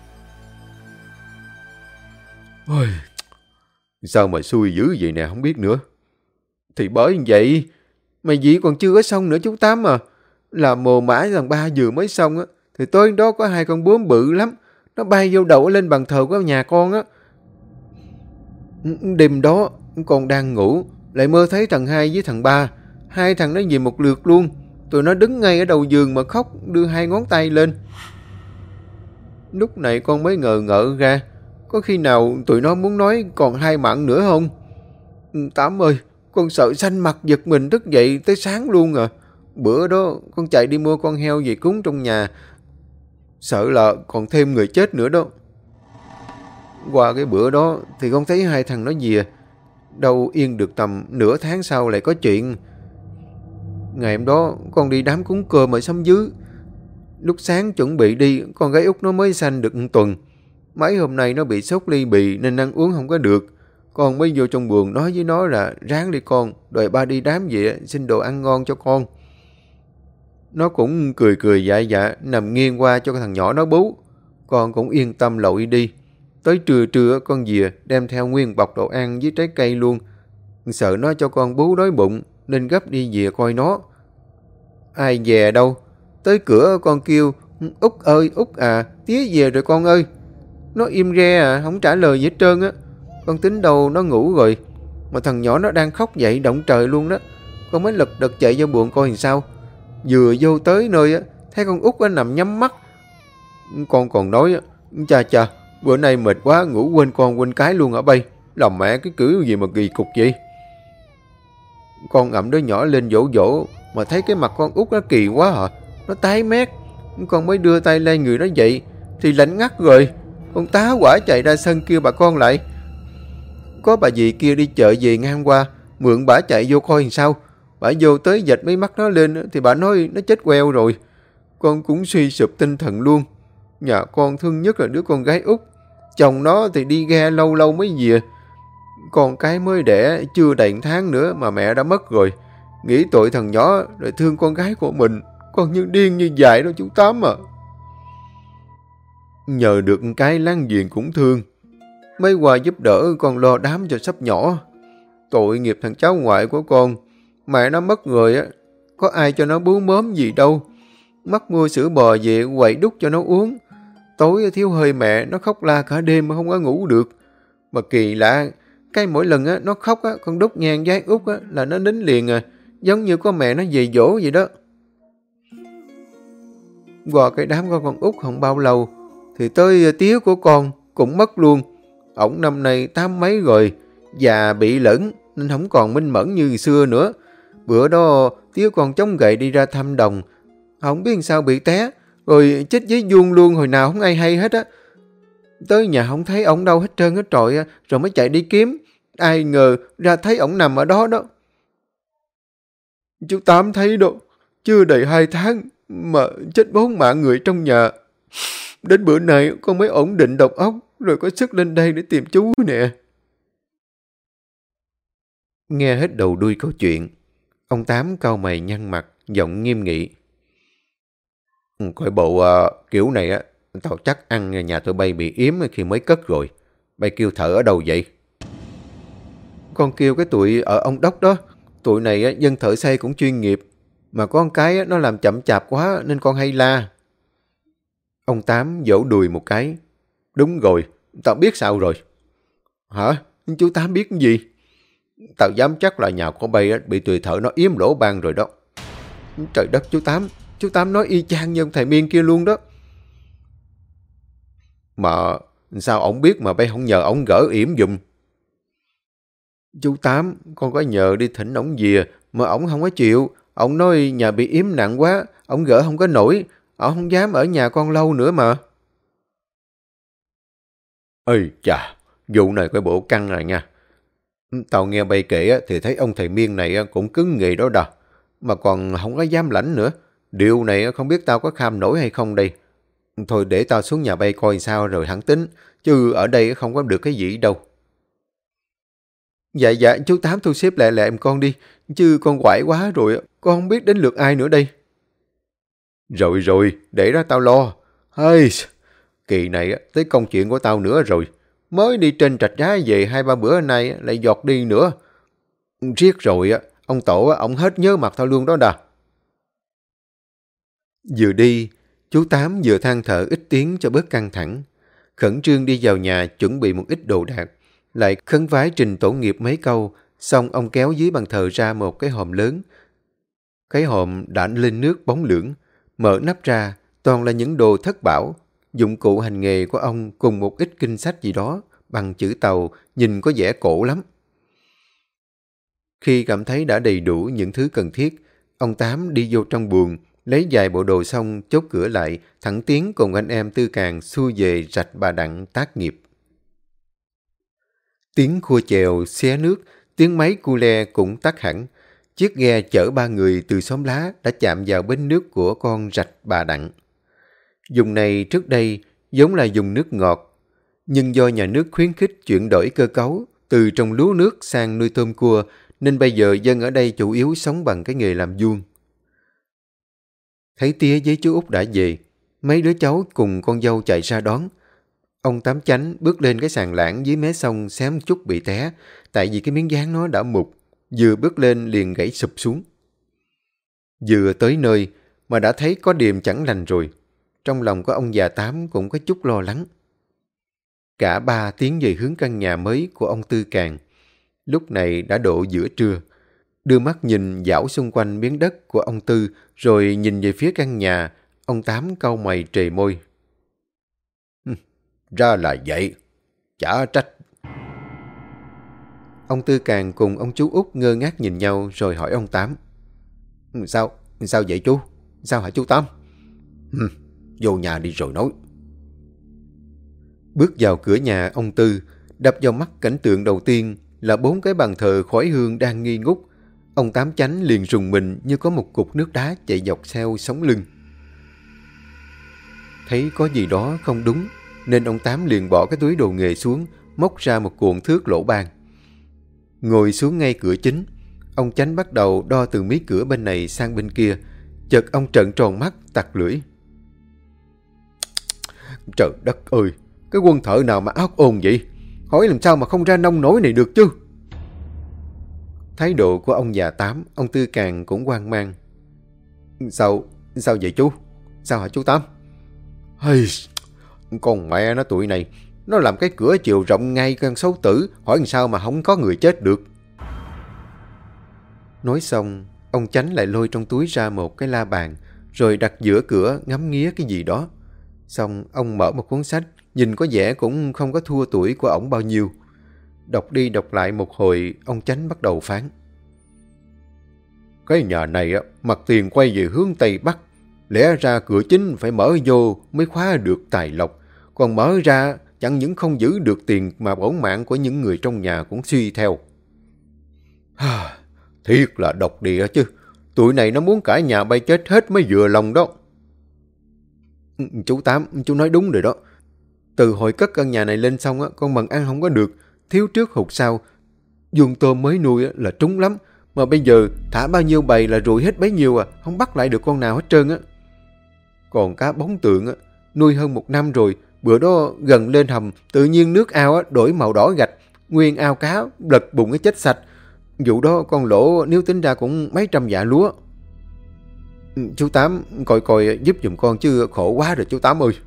S2: Ôi, sao mà xui dữ vậy nè, không biết nữa. Thì bởi vậy, mày gì còn chưa có xong nữa chú Tám à. Là mồ mã thằng ba vừa mới xong thì tối đó có 2 con bướm bự lắm. Nó bay vô đậu lên bàn thờ của nhà con á. Đêm đó, con đang ngủ, lại mơ thấy thằng hai với thằng ba. 2 thằng nó về một lượt luôn. Tụi nó đứng ngay ở đầu giường mà khóc, đưa 2 ngón tay lên. Lúc này con mới ngờ ngợ ra, có khi nào tụi nó muốn nói còn 2 mạng nữa không? Tám ơi, con sợ xanh mặt giật mình thức dậy tới sáng luôn à. Bữa đó con chạy đi mua con heo về cúng trong nhà, sợ là còn thêm người chết nữa đó. Qua cái bữa đó thì con thấy 2 thằng nó về, đâu yên được tầm nửa tháng sau lại có chuyện. Ngày hôm đó con đi đám cúng cơm ở xóm dưới. Lúc sáng chuẩn bị đi, con gái út nó mới sanh được 1 tuần. Mấy hôm nay nó bị sốt ly bì nên ăn uống không có được. Con mới vô trong buồng nói với nó là ráng đi con, đòi ba đi đám về xin đồ ăn ngon cho con. Nó cũng cười cười dạ dạ nằm nghiêng qua cho thằng nhỏ nó bú. Con cũng yên tâm lội đi. Tới trưa con về đem theo nguyên bọc đồ ăn với trái cây luôn. Sợ nó cho con bú đói bụng nên gấp đi về coi nó. Ai về đâu. Tới cửa con kêu Út ơi Út à, tía về rồi con ơi. Nó im re à, không trả lời gì hết trơn á. Con tính đâu nó ngủ rồi, mà thằng nhỏ nó đang khóc dậy động trời luôn đó. Con mới lật đật chạy vô buồng coi làm sao. Vừa vô tới nơi á, thấy con Út nằm nhắm mắt. Con còn nói chà bữa nay mệt quá, ngủ quên con quên cái luôn ở bay. Lòng mẹ cái kiểu gì mà kỳ cục vậy. Con ẵm đứa nhỏ lên dỗ dỗ, mà thấy cái mặt con út nó kỳ quá hả? Nó tái mét. Con mới đưa tay lên người nó dậy thì lạnh ngắt rồi. Con tá hỏa chạy ra sân kêu bà con lại. Có bà dì kia đi chợ về ngang qua, mượn bả chạy vô coi làm sao. Bả vô tới dạch mấy mắt nó lên thì bà nói nó chết queo rồi. Con cũng suy sụp tinh thần luôn. Nhà con thương nhất là đứa con gái út. Chồng nó thì đi ghe lâu lâu mới về. Con cái mới đẻ chưa đầy tháng nữa mà mẹ đã mất rồi. Nghĩ tội thằng nhỏ rồi thương con gái của mình. Con như điên như dại đó chú Tám à. Nhờ được cái láng giềng cũng thương. Mấy qua giúp đỡ con lo đám cho sắp nhỏ. Tội nghiệp thằng cháu ngoại của con. Mẹ nó mất rồi á. Có ai cho nó bú mớm gì đâu. Mắc mua sữa bò về quậy đút cho nó uống. Tối thiếu hơi mẹ nó khóc la cả đêm mà không có ngủ được. Mà kỳ lạ, cái mỗi lần á nó khóc á, con đút nhang với út á là nó nín liền à. Giống như có mẹ nó về dỗ vậy đó. Qua cái đám của con út không bao lâu thì tới tía của con cũng mất luôn. Ổng năm nay 80 mấy rồi, già bị lẫn nên không còn minh mẫn như xưa nữa. Bữa đó tía con chống gậy đi ra thăm đồng, không biết sao bị té, rồi chết dưới vuông luôn, hồi nào không ai hay hết á. Tới nhà không thấy ổng đâu hết trơn hết trọi, rồi mới chạy đi kiếm. Ai ngờ ra thấy ổng nằm ở đó đó. Chú Tám thấy đâu, chưa đầy 2 tháng mà chết 4 mạng người trong nhà. Đến bữa nay con mới ổn định đầu óc, rồi có sức lên đây để tìm chú nè. Nghe hết đầu đuôi câu chuyện, ông Tám cau mày nhăn mặt, giọng nghiêm nghị. Coi bộ kiểu này á, tao chắc ăn nhà tụi bay bị yếm khi mới cất rồi. Bay kêu thợ ở đâu vậy? Con kêu cái tụi ở ông Đốc đó. Tụi này á, dân thợ xây cũng chuyên nghiệp. Mà có con cái á, nó làm chậm chạp quá nên con hay la. Ông Tám vỗ đùi một cái. Đúng rồi, tao biết sao rồi. Hả? Chú Tám biết cái gì? Tao dám chắc là nhà của bay bị tụi thợ nó yếm lỗ ban rồi đó. Trời đất chú Tám nói y chang như ông thầy Miên kia luôn đó. Mà sao ổng biết mà bay không nhờ ổng gỡ yểm giùm? Chú Tám, con có nhờ đi thỉnh ổng về mà ổng không có chịu. Ổng nói nhà bị yếm nặng quá, ổng gỡ không có nổi. Ổng không dám ở nhà con lâu nữa mà. Ê chà, vụ này coi bộ căng rồi nha. Tao nghe bay kể thì thấy ông thầy Miên này cũng cứng nghề đó đà. Mà còn không có dám lãnh nữa. Điều này không biết tao có kham nổi hay không đây. Thôi để tao xuống nhà bay coi sao rồi hẳn tính. Chứ ở đây không có được cái gì đâu. Dạ, chú Tám thu xếp lại em con đi. Chứ con quải quá rồi, con không biết đến lượt ai nữa đây. Rồi, để đó tao lo. Hey, kỳ này tới công chuyện của tao nữa rồi. Mới đi trên trạch giá về 2-3 bữa nay lại giọt đi nữa. Riết rồi, ông Tổ ông hết nhớ mặt tao luôn đó đà. Vừa đi, chú Tám vừa than thở ít tiếng cho bớt căng thẳng. Khẩn trương đi vào nhà chuẩn bị một ít đồ đạc. Lại khấn vái trình tổ nghiệp mấy câu, xong ông kéo dưới bàn thờ ra một cái hòm lớn. Cái hòm đã lên nước bóng lưỡng, mở nắp ra, toàn là những đồ thất bảo, dụng cụ hành nghề của ông cùng một ít kinh sách gì đó, bằng chữ Tàu, nhìn có vẻ cổ lắm. Khi cảm thấy đã đầy đủ những thứ cần thiết, ông Tám đi vô trong buồng, lấy vài bộ đồ xong chốt cửa lại, thẳng tiến cùng anh em Tư Càng xuôi về rạch Bà Đặng tác nghiệp. Tiếng khua chèo, xé nước, tiếng máy cu le cũng tắt hẳn. Chiếc ghe chở 3 người từ xóm lá đã chạm vào bến nước của con rạch Bà Đặng. Vùng này trước đây giống là vùng nước ngọt, nhưng do nhà nước khuyến khích chuyển đổi cơ cấu từ trồng lúa nước sang nuôi tôm cua, nên bây giờ dân ở đây chủ yếu sống bằng cái nghề làm vuông. Thấy tía với chú Út đã về, mấy đứa cháu cùng con dâu chạy ra đón. Ông Tám Chánh bước lên cái sàn lảng dưới mé sông xém chút bị té, tại vì cái miếng dán nó đã mục, vừa bước lên liền gãy sụp xuống. Vừa tới nơi mà đã thấy có điềm chẳng lành rồi. Trong lòng của ông già Tám cũng có chút lo lắng. Cả ba tiến về hướng căn nhà mới của ông Tư Càng. Lúc này đã độ giữa trưa. Đưa mắt nhìn dạo xung quanh miếng đất của ông Tư, rồi nhìn về phía căn nhà, ông Tám cau mày trề môi. Ra là vậy, chả trách.
S1: Ông Tư Càng cùng ông chú Út ngơ ngác nhìn nhau rồi hỏi ông Tám.
S2: Sao vậy chú? Sao hả chú Tám? Vô nhà đi rồi nói.
S1: Bước vào cửa nhà ông Tư, đập vào mắt cảnh tượng đầu tiên là 4 cái bàn thờ khói hương đang nghi ngút. Ông Tám Chánh liền rùng mình như có một cục nước đá chạy dọc theo sống lưng. Thấy có gì đó không đúng, nên ông Tám liền bỏ cái túi đồ nghề xuống, móc ra một cuộn thước lỗ ban. Ngồi xuống ngay cửa chính, ông Chánh bắt đầu đo từ mí cửa bên này sang bên kia. Chợt ông trợn tròn mắt, tặc lưỡi.
S2: Trời đất ơi, cái quân thợ nào mà ác ôn vậy? Hỏi làm sao mà không ra nông nổi này được chứ?
S1: Thái độ của ông già Tám, ông Tư Càng cũng hoang mang.
S2: Sao vậy chú? Sao hả chú Tám? Hey, con mẹ nó tụi này, nó làm cái cửa chiều rộng ngay con xấu tử, hỏi làm sao mà không có người chết được.
S1: Nói xong, ông Chánh lại lôi trong túi ra một cái la bàn, rồi đặt giữa cửa ngắm nghía cái gì đó. Xong ông mở một cuốn sách, nhìn có vẻ cũng không có thua tuổi của ổng bao nhiêu. Đọc đi đọc lại một hồi, ông Chánh bắt đầu phán.
S2: Cái nhà này mặt tiền quay về hướng Tây Bắc. Lẽ ra cửa chính phải mở vô mới khóa được tài lộc. Còn mở ra chẳng những không giữ được tiền mà bổn mạng của những người trong nhà cũng suy theo. Thiệt là độc địa chứ. Tụi này nó muốn cả nhà bay chết hết mới vừa lòng đó.
S1: Chú Tám, chú nói đúng rồi đó. Từ hồi cất căn nhà này lên xong, con mần ăn không có được. Thiếu trước hụt sau. Vuông tôm mới nuôi là trúng lắm. Mà bây giờ thả bao nhiêu bầy là rủi hết bấy nhiêu à. Không bắt lại được con nào hết trơn á. Còn cá bóng tượng nuôi hơn 1 năm rồi. Bữa đó gần lên hầm, tự nhiên nước ao đổi màu đỏ gạch. Nguyên ao cá lật bụng cái chết sạch. Vụ đó con lỗ nếu tính ra cũng mấy trăm dạ lúa.
S2: Chú Tám coi giúp giùm con chứ khổ quá rồi chú Tám ơi.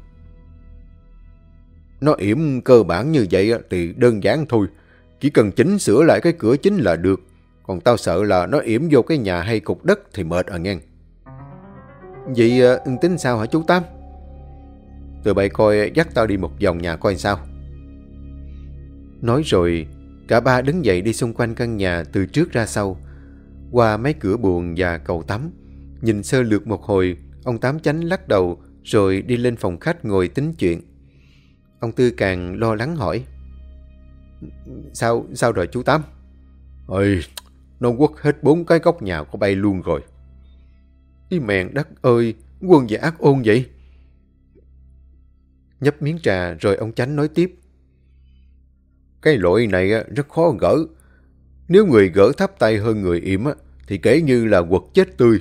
S2: Nó yểm cơ bản như vậy thì đơn giản thôi. Chỉ cần chỉnh sửa lại cái cửa chính là được. Còn tao sợ là nó yểm vô cái nhà hay cục đất thì mệt nghe.
S1: Vậy tính sao hả chú Tám?
S2: Tụi bay coi dắt tao đi một vòng nhà coi sao.
S1: Nói rồi, cả ba đứng dậy đi xung quanh căn nhà từ trước ra sau, qua mấy cửa buồng và cầu tắm. Nhìn sơ lược một hồi, ông Tám Chánh lắc đầu rồi đi lên phòng khách ngồi tính chuyện. Ông Tư Càng lo lắng hỏi.
S2: Sao rồi chú Tám? Ôi, nó quất hết 4 cái góc nhà của bay luôn rồi.
S1: Ý mèn đất ơi, quân và ác ôn vậy. Nhấp miếng trà rồi ông Chánh nói tiếp.
S2: Cái lỗi này rất khó gỡ. Nếu người gỡ thấp tay hơn người yểm thì kể như là quật chết tươi.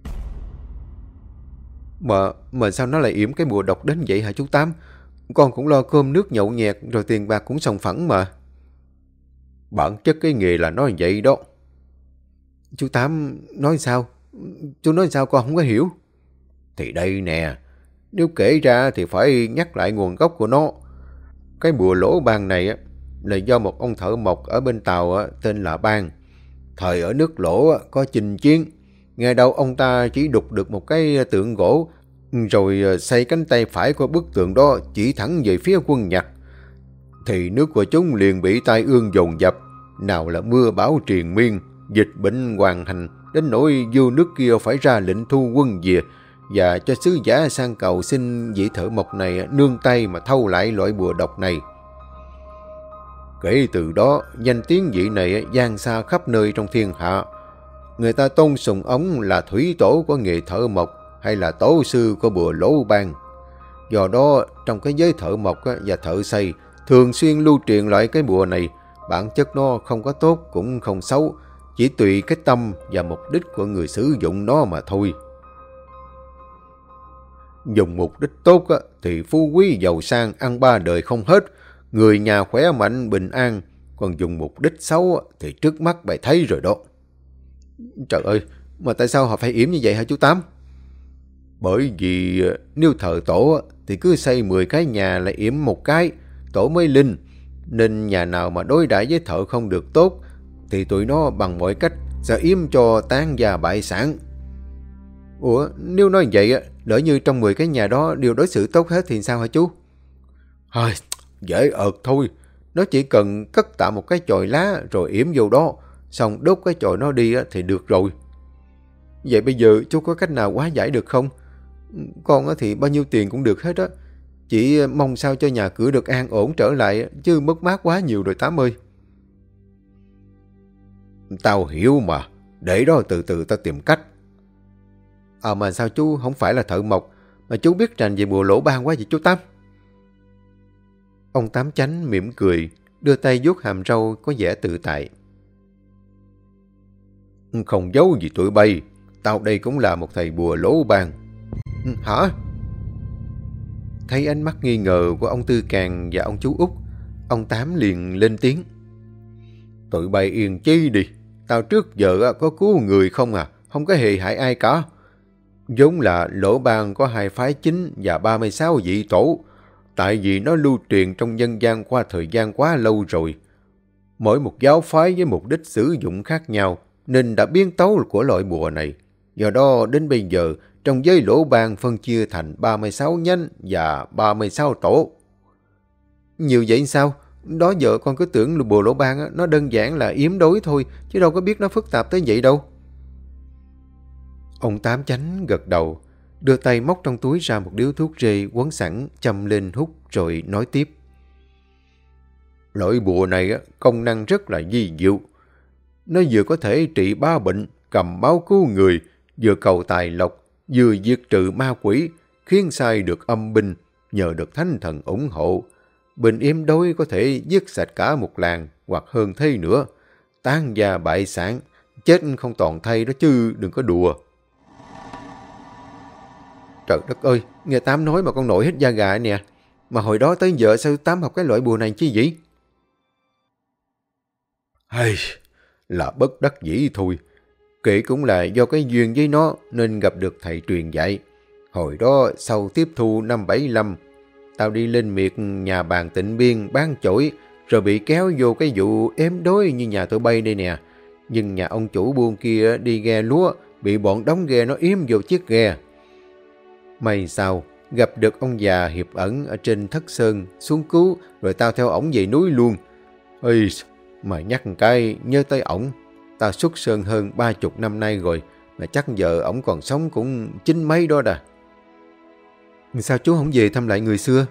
S1: Mà sao nó lại yểm cái bùa độc đến vậy hả chú Tám? Con cũng lo cơm nước nhậu nhẹt rồi tiền bạc cũng sòng phẳng mà.
S2: Bản chất cái nghề là nói vậy đó.
S1: Chú Tám nói sao? Chú nói sao con không có hiểu.
S2: Thì đây nè, nếu kể ra thì phải nhắc lại nguồn gốc của nó. Cái bùa lỗ ban này là do một ông thợ mộc ở bên Tàu tên là Ban. Thời ở nước Lỗ có chinh chiến. Nghe đâu ông ta chỉ đục được một cái tượng gỗ, rồi xây cánh tay phải của bức tượng đó chỉ thẳng về phía quân Nhật. Thì nước của chúng liền bị tai ương dồn dập. Nào là mưa bão triền miên, dịch bệnh hoàn hành, đến nỗi vua nước kia phải ra lệnh thu quân về và cho sứ giả sang cầu xin vị thợ mộc này nương tay mà thâu lại loại bùa độc này. Kể từ đó, danh tiếng vị này vang xa khắp nơi trong thiên hạ. Người ta tôn sùng ông là thủy tổ của nghề thợ mộc hay là tổ sư của bùa lỗ ban. Do đó, trong cái giới thợ mộc và thợ xây, thường xuyên lưu truyền loại cái bùa này. Bản chất nó không có tốt cũng không xấu, chỉ tùy cái tâm và mục đích của người sử dụng nó mà thôi. Dùng mục đích tốt thì phú quý giàu sang ăn 3 đời không hết, người nhà khỏe mạnh bình an. Còn dùng mục đích xấu thì trước mắt bày thấy rồi đó.
S1: Trời ơi, mà tại sao họ phải yểm như vậy hả chú Tám?
S2: Bởi vì nếu thờ tổ thì cứ xây 10 cái nhà lại yểm một cái, tổ mới linh. Nên nhà nào mà đối đãi với thợ không được tốt thì tụi nó bằng mọi cách sẽ yểm cho tán gia bại sản.
S1: Ủa, nếu nói vậy, lỡ như trong 10 cái nhà đó đều đối xử tốt hết thì sao hả chú?
S2: Dễ ợt thôi. Nó chỉ cần cất tạo một cái chòi lá rồi yểm vô đó, xong đốt cái chòi nó đi thì được rồi.
S1: Vậy bây giờ chú có cách nào hóa giải được không? Con thì bao nhiêu tiền cũng được hết á. Chỉ mong sao cho nhà cửa được an ổn trở lại, chứ mất mát quá nhiều rồi Tám ơi.
S2: Tao hiểu mà, để đó từ từ tao tìm cách.
S1: Mà sao chú không phải là thợ mộc, mà chú biết rành về bùa lỗ ban quá vậy chú Tám? Ông Tám Chánh mỉm cười, đưa tay vuốt hàm râu có vẻ tự tại.
S2: Không giấu gì tụi bay, tao đây cũng là một thầy bùa lỗ ban.
S1: Hả? Thấy ánh mắt nghi ngờ của ông Tư Càng và ông chú Út, ông Tám liền lên tiếng.
S2: Tụi bay yên chí đi, tao trước giờ có cứu người không à, không có hề hại ai cả. Vốn là lỗ ban có 2 phái chính và 36 vị tổ, tại vì nó lưu truyền trong dân gian qua thời gian quá lâu rồi. Mỗi một giáo phái với mục đích sử dụng khác nhau, nên đã biến tấu của loại bùa này. Do đó đến bây giờ, trong giới lỗ ban phân chia thành 36 nhánh và 36 tổ.
S1: Nhiều vậy sao? Đó giờ con cứ tưởng bùa lỗ ban nó đơn giản là yếm đối thôi, chứ đâu có biết nó phức tạp tới vậy đâu. Ông Tám Chánh gật đầu, đưa tay móc trong túi ra một điếu thuốc rê quấn sẵn, châm lên hút rồi nói tiếp.
S2: Loại bùa này công năng rất là vi diệu. Nó vừa có thể trị ba bệnh, cầm máu cứu người, vừa cầu tài lộc, vừa diệt trừ ma quỷ, khiến sai được âm binh, nhờ được thánh thần ủng hộ. Bệnh yếm đối có thể giết sạch cả một làng hoặc hơn thế nữa. Tán gia bại sản, chết không toàn thây đó chứ đừng có đùa.
S1: Trời đất ơi, nghe Tám nói mà con nổi hết da gà nè. Mà hồi đó tới giờ sao Tám học cái loại bùa này chứ vậy?
S2: Hay, là bất đắc dĩ thôi. Kể cũng là do cái duyên với nó nên gặp được thầy truyền dạy. Hồi đó sau tiếp thu năm 75, tao đi lên miệt nhà bàn Tịnh Biên bán chổi, rồi bị kéo vô cái vụ ếm đối như nhà tụi bay đây nè. Nhưng nhà ông chủ buôn kia đi ghe lúa, bị bọn đóng ghe nó yếm vô chiếc ghe. May sao, gặp được ông già hiệp ẩn ở trên Thất Sơn, xuống cứu, rồi tao theo ổng về núi luôn. Ê, mà nhắc một cái, nhớ tới ổng, tao xuất sơn hơn 30 năm nay rồi, mà chắc giờ ổng còn sống cũng 9 mấy đó đà.
S1: Sao chú không về thăm lại người xưa?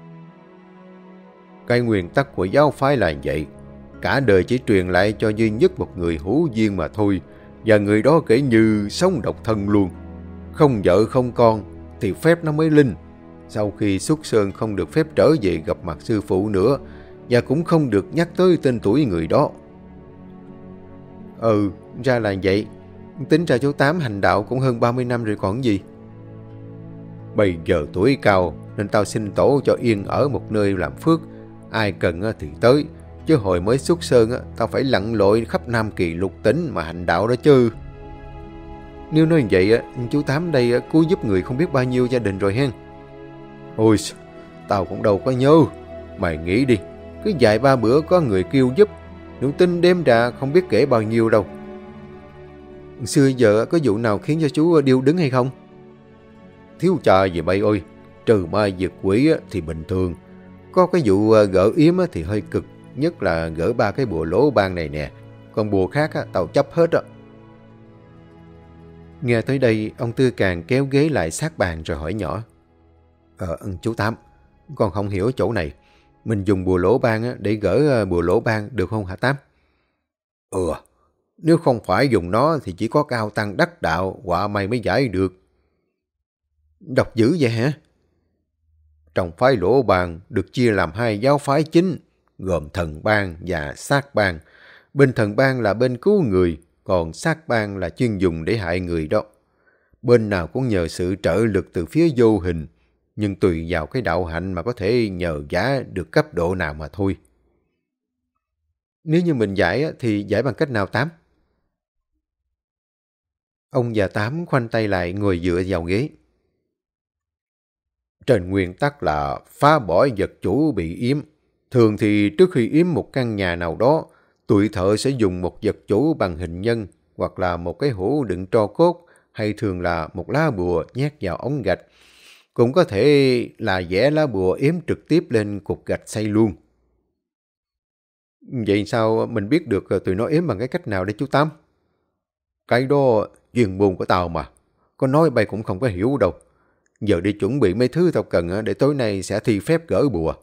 S2: Cái nguyên tắc của giáo phái là vậy. Cả đời chỉ truyền lại cho duy nhất một người hữu duyên mà thôi, và người đó kể như sống độc thân luôn. Không vợ không con, thì phép nó mới linh. Sau khi xuất sơn không được phép trở về gặp mặt sư phụ nữa, và cũng không được nhắc tới tên tuổi người đó.
S1: Ra là vậy. Tính ra chú Tám hành đạo cũng hơn 30 năm rồi còn gì.
S2: Bây giờ tuổi cao nên tao xin tổ cho yên ở một nơi làm phước. Ai cần thì tới. Chứ hồi mới xuất sơn tao phải lặn lội khắp Nam Kỳ lục tỉnh mà hành đạo đó chứ.
S1: Nếu nói vậy, chú Tám đây cứu giúp người không biết bao nhiêu gia đình rồi hen.
S2: Ôi, tao cũng đâu có nhớ. Mày nghĩ đi, cứ vài ba bữa có người kêu giúp, nếu tin đêm ra không biết kể bao nhiêu đâu.
S1: Xưa giờ có vụ nào khiến cho chú điêu đứng hay không?
S2: Thiếu cha gì bay ơi, trừ ma diệt quỷ thì bình thường. Có cái vụ gỡ yếm thì hơi cực, nhất là gỡ 3 cái bùa lỗ ban này nè. Còn bùa khác tao chấp hết á.
S1: Nghe tới đây, ông Tư Càng kéo ghế lại sát bàn rồi hỏi nhỏ. Chú Tám, con không hiểu chỗ này. Mình dùng bùa lỗ ban để gỡ bùa lỗ ban được không hả Tám?
S2: Nếu không phải dùng nó thì chỉ có cao tăng đắc đạo, họa may mới giải được.
S1: Độc dữ vậy hả?
S2: Trong phái lỗ ban được chia làm 2 giáo phái chính, gồm thần ban và sát ban. Bên thần ban là bên cứu người, còn sát ban là chuyên dùng để hại người đó. Bên nào cũng nhờ sự trợ lực từ phía vô hình, nhưng tùy vào cái đạo hạnh mà có thể nhờ giá được cấp độ nào mà thôi.
S1: Nếu như mình giải thì giải bằng cách nào Tám? Ông già Tám khoanh tay lại ngồi dựa vào ghế.
S2: Trên nguyên tắc là phá bỏ vật chủ bị yếm. Thường thì trước khi yếm một căn nhà nào đó, tụi thợ sẽ dùng một vật chủ bằng hình nhân hoặc là một cái hũ đựng tro cốt hay thường là một lá bùa nhét vào ống gạch. Cũng có thể là vẽ lá bùa yếm trực tiếp lên cục gạch xây luôn. Vậy sao mình biết được tụi nó ếm bằng cái cách nào đây chú Tám? Cái đó chuyên môn của tao mà. Có nói bay cũng không có hiểu đâu. Giờ đi chuẩn bị mấy thứ tao cần để tối nay sẽ thi phép gỡ bùa.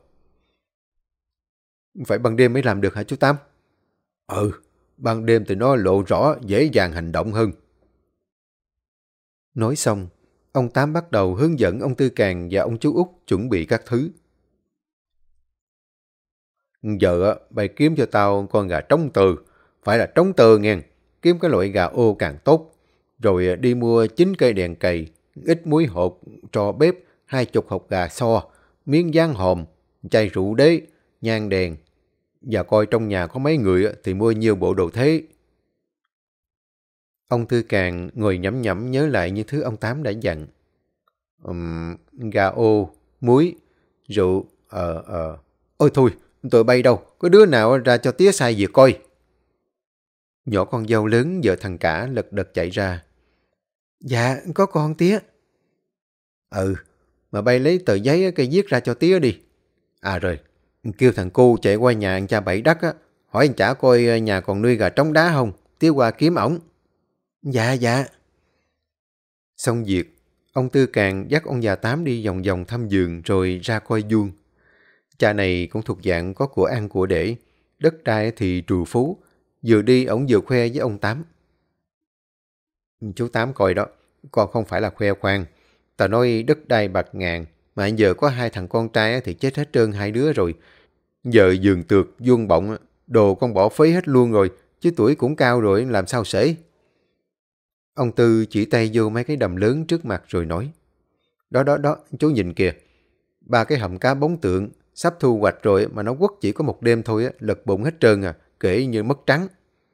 S1: Phải ban đêm mới làm được hả chú Tám?
S2: Ừ, ban đêm thì nó lộ rõ, dễ dàng hành động hơn.
S1: Nói xong, ông Tám bắt đầu hướng dẫn ông Tư Càn và ông chú Út chuẩn bị các thứ.
S2: Giờ bay kiếm cho tao con gà trống tơ. Phải là trống tơ nghe. Kiếm cái loại gà ô càng tốt. Rồi đi mua 9 cây đèn cầy, ít muối hột, trò bếp, 20 hộp gà so, miếng giang hòm, chai rượu đế, nhang đèn. Và coi trong nhà có mấy người thì mua nhiều bộ đồ thế.
S1: Ông Tư Càn ngồi nhẩm nhẩm nhớ lại những thứ ông Tám đã dặn.
S2: Gà ô, muối, rượu, Ôi thôi, tụi bay đâu, có đứa nào ra cho tía xài việc coi.
S1: Nhỏ con dâu lớn vợ thằng cả lật đật chạy ra. Dạ, có con tía.
S2: Mà bay lấy tờ giấy cây viết ra cho tía đi. À rồi, kêu thằng cu chạy qua nhà anh cha Bảy Đắc hỏi anh chả coi nhà còn nuôi gà trống đá không, tía qua kiếm ổng.
S1: Dạ, dạ. Xong việc, ông Tư Càn dắt ông già Tám đi vòng vòng thăm vườn rồi ra coi vuông. Cha này cũng thuộc dạng có của ăn của để, đất đai thì trù phú, vừa đi ổng vừa khoe với ông Tám.
S2: Chú Tám coi đó, con không phải là khoe khoang. Ta nói đất đai bạc ngàn, mà giờ có 2 thằng con trai thì chết hết trơn 2 đứa rồi. Giờ vườn tược, vuông bọng, đồ con bỏ phí hết luôn rồi, chứ tuổi cũng cao rồi làm sao xể.
S1: Ông Tư chỉ tay vô mấy cái đầm lớn trước mặt rồi nói.
S2: Đó, chú nhìn kìa. 3 cái hầm cá bóng tượng, sắp thu hoạch rồi mà nó quất chỉ có một đêm thôi, lật bụng hết trơn kể như mất trắng.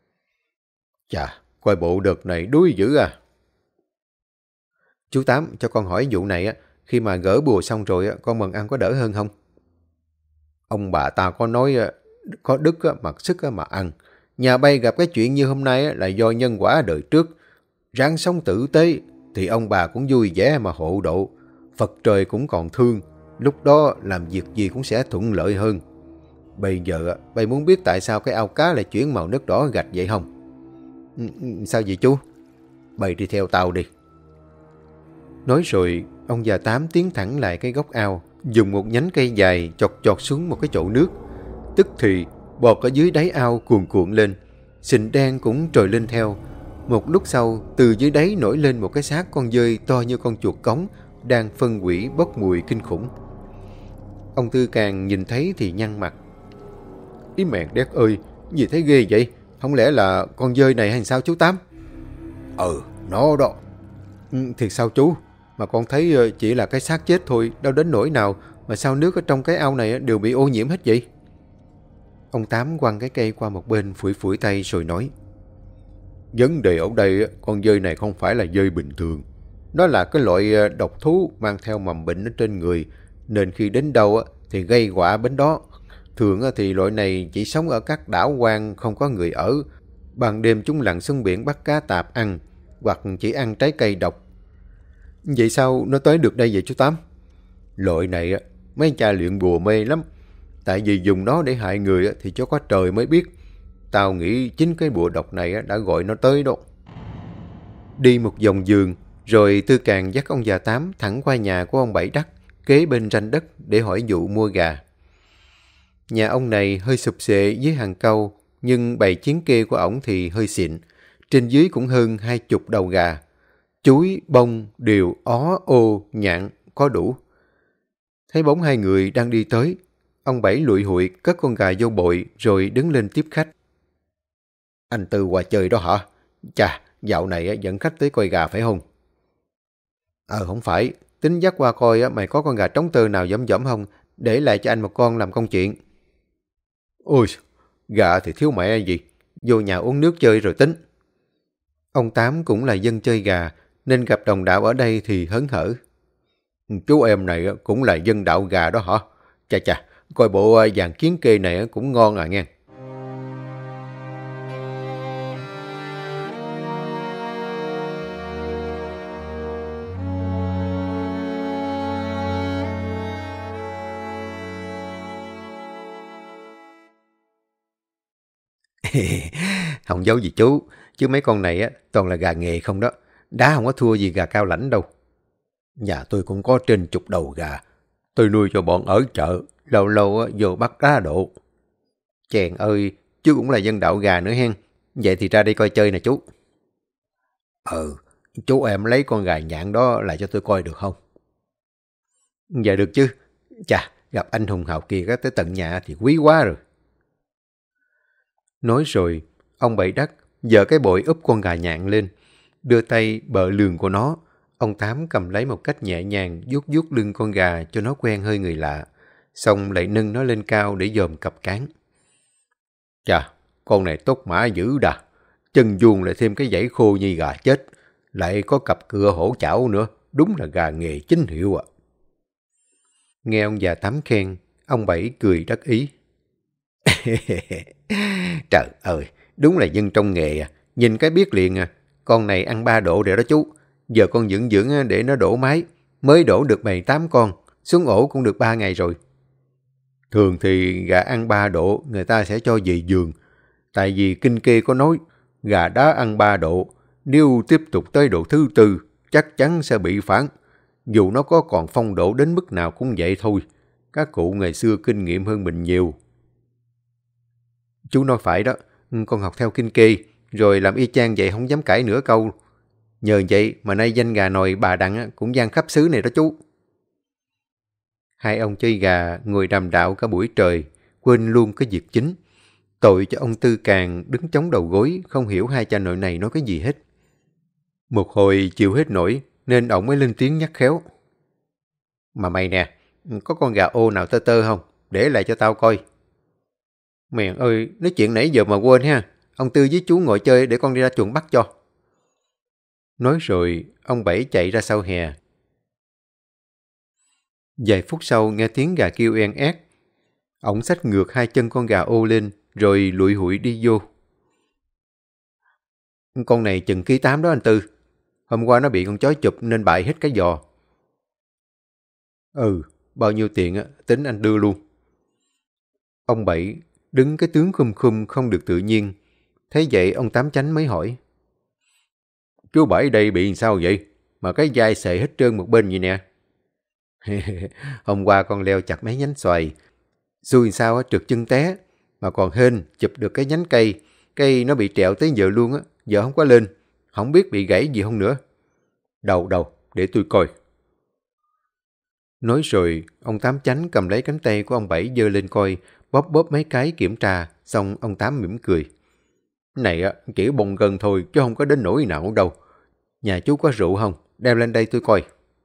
S2: Chà, coi bộ đợt này đuối dữ à.
S1: Chú Tám cho con hỏi vụ này khi mà gỡ bùa xong rồi con mần ăn có đỡ hơn không?
S2: Ông bà ta có nói có đức mặc sức mà ăn. Nhà bay gặp cái chuyện như hôm nay là do nhân quả đời trước. Ráng sống tử tế thì ông bà cũng vui vẻ mà hộ độ. Phật trời cũng còn thương. Lúc đó làm việc gì cũng sẽ thuận lợi hơn. Bây giờ bay muốn biết tại sao cái ao cá lại chuyển màu nước đỏ gạch vậy không?
S1: Sao vậy chú?
S2: Bay đi theo tao đi.
S1: Nói rồi, ông già Tám tiến thẳng lại cái góc ao, dùng một nhánh cây dài chọt xuống một cái chậu nước. Tức thì, bọt ở dưới đáy ao cuồn cuộn lên, sình đen cũng trồi lên theo. Một lúc sau, từ dưới đáy nổi lên một cái xác con dơi to như con chuột cống, đang phân hủy bốc mùi kinh khủng. Ông Tư Càn nhìn thấy thì nhăn mặt.
S2: Ý mẹ đét ơi, gì thấy ghê vậy? Không lẽ là con dơi này hay sao chú Tám? Nó đó.
S1: Thiệt sao chú? Mà con thấy chỉ là cái xác chết thôi, đâu đến nỗi nào mà sao nước ở trong cái ao này đều bị ô nhiễm hết vậy? Ông Tám quăng cái cây qua một bên phủi phủi tay rồi nói.
S2: Vấn đề ở đây con dơi này không phải là dơi bình thường. Nó là cái loại độc thú mang theo mầm bệnh ở trên người, nên khi đến đâu thì gây họa đến đó. Thường thì loại này chỉ sống ở các đảo hoang không có người ở. Ban đêm chúng lặn xuống biển bắt cá tạp ăn, hoặc chỉ ăn trái cây độc.
S1: Vậy sao nó tới được đây vậy chú Tám?
S2: Loại này mấy cha luyện bùa mê lắm. Tại vì dùng nó để hại người thì cho có trời mới biết. Tao nghĩ chính cái bùa độc này đã gọi nó tới đó.
S1: Đi một vòng vườn, rồi Tư Càn dắt ông già Tám thẳng qua nhà của ông Bảy Đắc, kế bên ranh đất để hỏi vụ mua gà. Nhà ông này hơi sụp xệ với hàng cau, nhưng bày chiến kê của ổng thì hơi xịn. Trên dưới cũng hơn 20 đầu gà. Chuối, bông, điều, ó, ô, nhạn, có đủ. Thấy bóng 2 người đang đi tới, ông Bảy lụi hụi cất con gà vô bội rồi đứng lên tiếp khách.
S2: Anh Tư qua chơi đó hả? Chà, dạo này dẫn khách tới coi gà phải không?
S1: Không phải, tính dắt qua coi mày có con gà trống tơ nào dẫm dẫm không, để lại cho anh một con làm công chuyện.
S2: Ôi, gà thì thiếu mẹ gì,
S1: vô nhà uống nước chơi rồi tính. Ông Tám cũng là dân chơi gà, nên gặp đồng đạo ở đây thì hớn hở.
S2: Chú em này cũng là dân đạo gà đó hả? Chà, coi bộ vàng kiến kê này cũng ngon nghe.
S1: Không giấu gì chú, chứ mấy con này á toàn là gà nghề không đó. Đá không có thua gì gà cao lãnh đâu.
S2: Nhà tôi cũng có trên chục đầu gà. Tôi nuôi cho bọn ở chợ, lâu lâu á, vô bắt đá độ.
S1: Chèn ơi, chú cũng là dân đạo gà nữa hen. Vậy thì ra đây coi chơi nè chú.
S2: Chú em lấy con gà nhạn đó lại cho tôi coi được không?
S1: Dạ được chứ. Chà, gặp anh hùng hào kiệt tới tận nhà thì quý quá rồi. Nói rồi, ông Bảy Đắc giở cái bội úp con gà nhạn lên, đưa tay bợ lường của nó. Ông Tám cầm lấy một cách nhẹ nhàng vuốt vuốt lưng con gà cho nó quen hơi người lạ, xong lại nâng nó lên cao để dòm cặp cán.
S2: Chà, con này tốt mã dữ đà. Chân vuông lại thêm cái dãy khô như gà chết. Lại có cặp cựa hổ chảo nữa. Đúng là gà nghề chính hiệu ạ.
S1: Nghe ông già Tám khen, ông Bảy cười đắc ý. Trời ơi, đúng là dân trong nghề à. Nhìn cái biết liền à. Con này ăn 3 độ rồi đó chú. Giờ con dưỡng dưỡng để nó đổ mái. Mới đổ được 7-8 con. Xuống ổ cũng được 3 ngày rồi.
S2: Thường thì gà ăn 3 độ người ta sẽ cho về giường. Tại vì kinh kê có nói gà đá ăn 3 độ. Nếu tiếp tục tới độ thứ 4 chắc chắn sẽ bị phản. Dù nó có còn phong độ đến mức nào cũng vậy thôi. Các cụ ngày xưa kinh nghiệm hơn mình nhiều.
S1: Chú nói phải đó. Con học theo kinh kê. Rồi làm y chang vậy không dám cãi nửa câu. Nhờ vậy mà nay danh gà nòi bà Đặng cũng vang khắp xứ này đó chú. Hai ông chơi gà ngồi đàm đạo cả buổi trời, quên luôn cái việc chính. Tội cho ông Tư Càn đứng chống đầu gối, không hiểu hai cha nội này nói cái gì hết. Một hồi chịu hết nổi, nên ông mới lên tiếng nhắc khéo. Mà mày nè, có con gà ô nào tơ tơ không? Để lại cho tao coi. Mẹ ơi, nói chuyện nãy giờ mà quên ha. Ông Tư với chú ngồi chơi để con đi ra chuồng bắt cho. Nói rồi, ông Bảy chạy ra sau hè. Vài phút sau nghe tiếng gà kêu en ét. Ông xách ngược hai chân con gà ô lên, rồi lụi hụi đi vô. Con này chừng ký 8 đó anh Tư. Hôm qua nó bị con chó chụp nên bại hết cái giò. Bao nhiêu tiền á, tính anh đưa luôn. Ông Bảy đứng cái tướng khum khum không được tự nhiên. Thế vậy ông Tám Chánh mới hỏi.
S2: Chú Bảy đây bị sao vậy? Mà cái vai xệ hết trơn một bên vậy nè.
S1: Hôm qua con leo chặt mấy nhánh xoài. Xui sao trượt chân té. Mà còn hên chụp được cái nhánh cây. Cây nó bị trẹo tới giờ luôn á. Giờ không có lên. Không biết bị gãy gì không nữa.
S2: Đâu, để tôi coi.
S1: Nói rồi, ông Tám Chánh cầm lấy cánh tay của ông Bảy giơ lên coi, bóp bóp mấy cái kiểm tra, xong ông Tám mỉm cười.
S2: Này á, chỉ bông gân thôi chứ không có đến nỗi nào đâu.
S1: Nhà chú có rượu không? Đem lên đây tôi coi.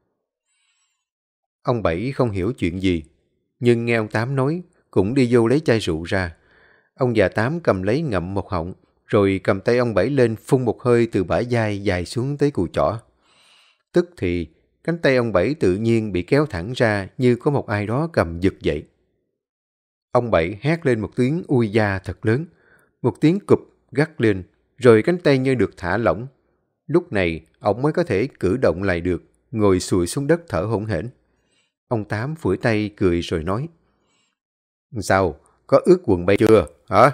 S1: Ông Bảy không hiểu chuyện gì, nhưng nghe ông Tám nói, cũng đi vô lấy chai rượu ra. Ông già Tám cầm lấy ngậm một họng, rồi cầm tay ông Bảy lên phun một hơi từ bả vai dài xuống tới cùi chỏ. Tức thì, cánh tay ông Bảy tự nhiên bị kéo thẳng ra như có một ai đó cầm giật dậy. Ông Bảy hét lên một tiếng ui da thật lớn, một tiếng cụp gắt lên, rồi cánh tay như được thả lỏng. Lúc này, ông mới có thể cử động lại được, ngồi xùi xuống đất thở hổn hển. Ông Tám phủi tay cười rồi nói. Sao? Có ướt quần bay chưa? Hả?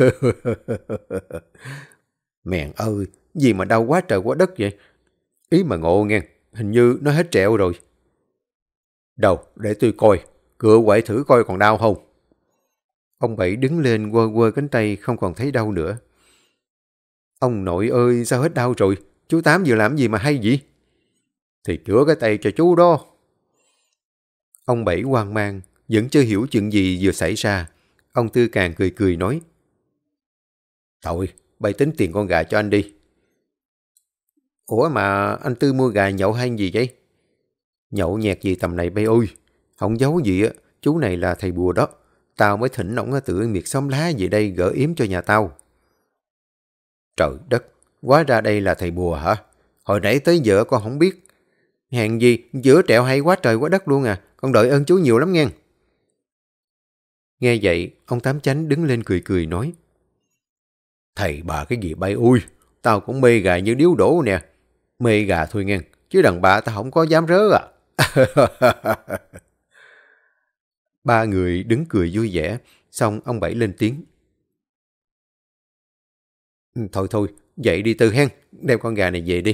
S2: Mèn ơi, gì mà đau quá trời quá đất vậy? Ý mà ngộ nghe, hình như nó hết trẹo rồi. Đâu, để tôi coi, cựa quậy thử coi còn đau không?
S1: Ông Bảy đứng lên quơ quơ cánh tay không còn thấy đau nữa. Ông nội ơi, sao hết đau rồi? Chú Tám vừa làm gì mà hay vậy?
S2: Thì chữa cái tay cho chú đó.
S1: Ông Bảy hoang mang, vẫn chưa hiểu chuyện gì vừa xảy ra. Ông Tư Càn cười cười nói.
S2: Thôi, bay tính tiền con gà cho anh đi.
S1: Ủa mà anh Tư mua gà nhậu hay gì vậy? Nhậu nhẹt gì tầm này bay ơi. Không giấu gì á, chú này là thầy bùa đó. Tao mới thỉnh ổng tự miệt xóm lá về đây gỡ yếm cho nhà tao.
S2: Trời đất, hóa ra đây là thầy bùa hả? Hồi nãy tới giờ con không biết.
S1: Hèn gì, giữa trẹo hay quá trời quá đất luôn à. Con đợi ơn chú nhiều lắm nghe. Nghe vậy, ông Tám Chánh đứng lên cười cười nói.
S2: Thầy bà cái gì bay ui, tao cũng mê gà như điếu đổ nè. Mê gà thôi nghe, chứ đàn bà tao không có dám rớ à.
S1: Ba người đứng cười vui vẻ, xong ông Bảy lên tiếng.
S2: Thôi thôi, dậy đi Tư hen, đem con gà này về đi.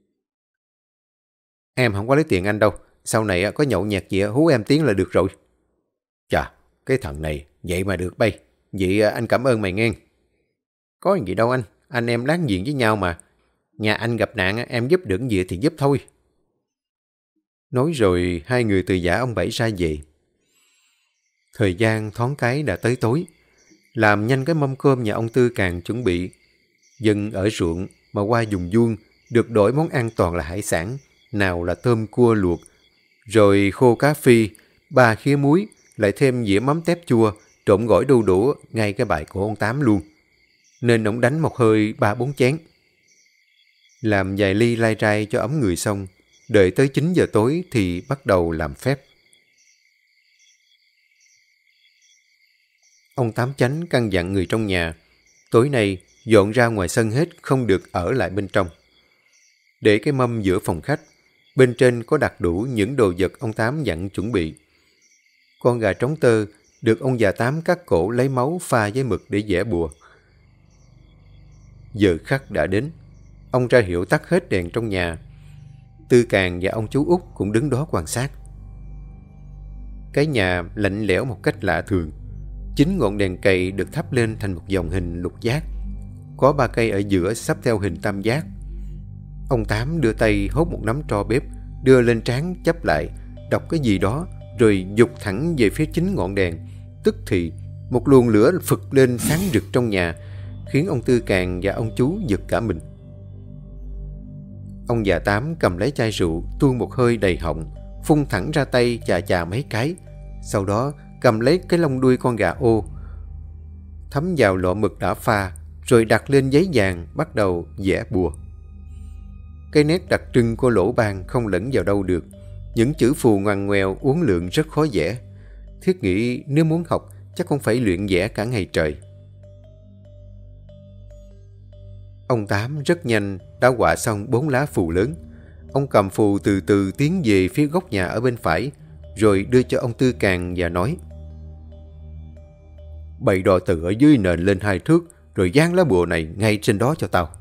S2: Em không có lấy tiền anh đâu, sau này có nhậu nhẹt gì hú em tiếng là được rồi. Chà, cái thằng này, vậy mà được bay. Vậy anh cảm ơn mày nghe. Có gì đâu anh em láng giềng với nhau mà. Nhà anh gặp nạn em giúp được gì thì giúp thôi. Nói rồi hai người từ giã ông Bảy ra về. Thời gian thoáng cái đã tới tối. Làm nhanh cái mâm cơm nhà ông Tư Càng chuẩn bị. Dân ở ruộng mà qua vùng vuông được đổi món ăn toàn là hải sản, nào là tôm cua luộc, rồi khô cá phi, 3 khía muối, lại thêm dĩa mắm tép chua, trộn gỏi đu đủ ngay cái bài của ông Tám luôn. Nên ông đánh một hơi 3-4 chén. Làm vài ly lai rai cho ấm người xong, đợi tới 9 giờ tối thì bắt đầu làm phép. Ông Tám Chánh căn dặn người trong nhà, tối nay dọn ra ngoài sân hết, không được ở lại bên trong. Để cái mâm giữa phòng khách, bên trên có đặt đủ những đồ vật ông Tám dặn chuẩn bị. Con gà trống tơ được ông già Tám cắt cổ lấy máu pha với mực để vẽ bùa. Giờ khắc đã đến, ông ra hiệu tắt hết đèn trong nhà. Tư Càng và ông chú Út cũng đứng đó quan sát. Cái nhà lạnh lẽo một cách lạ thường. 9 ngọn đèn cầy được thắp lên thành một dòng hình lục giác. Có 3 cây ở giữa sắp theo hình tam giác. Ông Tám đưa tay hốt một nắm tro bếp, đưa lên trán chắp lại, đọc cái gì đó, rồi giục thẳng về phía 9 ngọn đèn. Tức thì một luồng lửa phực lên sáng rực trong nhà, khiến ông Tư Càng và ông chú giật cả mình. Ông già Tám cầm lấy chai rượu, tuôn một hơi đầy họng, phun thẳng ra tay chà chà mấy cái. Sau đó cầm lấy cái lông đuôi con gà ô, thấm vào lọ mực đã pha, rồi đặt lên giấy vàng bắt đầu vẽ bùa. Cái nét đặc trưng của lỗ ban không lẫn vào đâu được. Những chữ phù ngoằn ngoèo uốn lượn rất khó vẽ. Thiết nghĩ nếu muốn học chắc không phải luyện vẽ cả ngày trời. Ông Tám rất nhanh đã họa xong 4 lá phù lớn. Ông cầm phù từ từ tiến về phía góc nhà ở bên phải, rồi đưa cho ông Tư Càng và nói: "Bày đo từ ở dưới nền lên 2 thước, rồi dán lá bùa này ngay trên đó cho tao."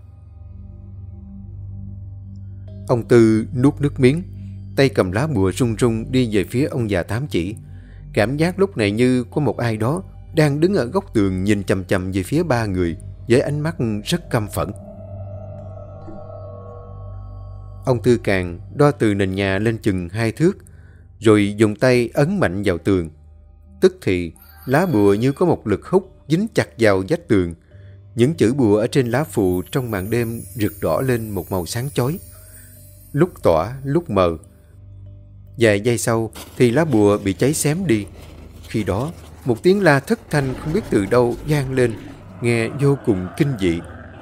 S2: Ông Tư nuốt nước miếng, tay cầm lá bùa run run đi về phía ông già Tám chỉ. Cảm giác lúc này như có một ai đó đang đứng ở góc tường nhìn chằm chằm về phía 3 người với ánh mắt rất căm phẫn. Ông Tư Càng đo từ nền nhà lên chừng 2 thước, rồi dùng tay ấn mạnh vào tường. Tức thì lá bùa như có một lực hút dính chặt vào vách tường. Những chữ bùa ở trên lá phù trong màn đêm rực đỏ lên một màu sáng chói, lúc tỏa lúc mờ. Vài giây sau thì lá bùa bị cháy xém đi. Khi đó một tiếng la thất thanh không biết từ đâu vang lên, nghe vô cùng kinh dị.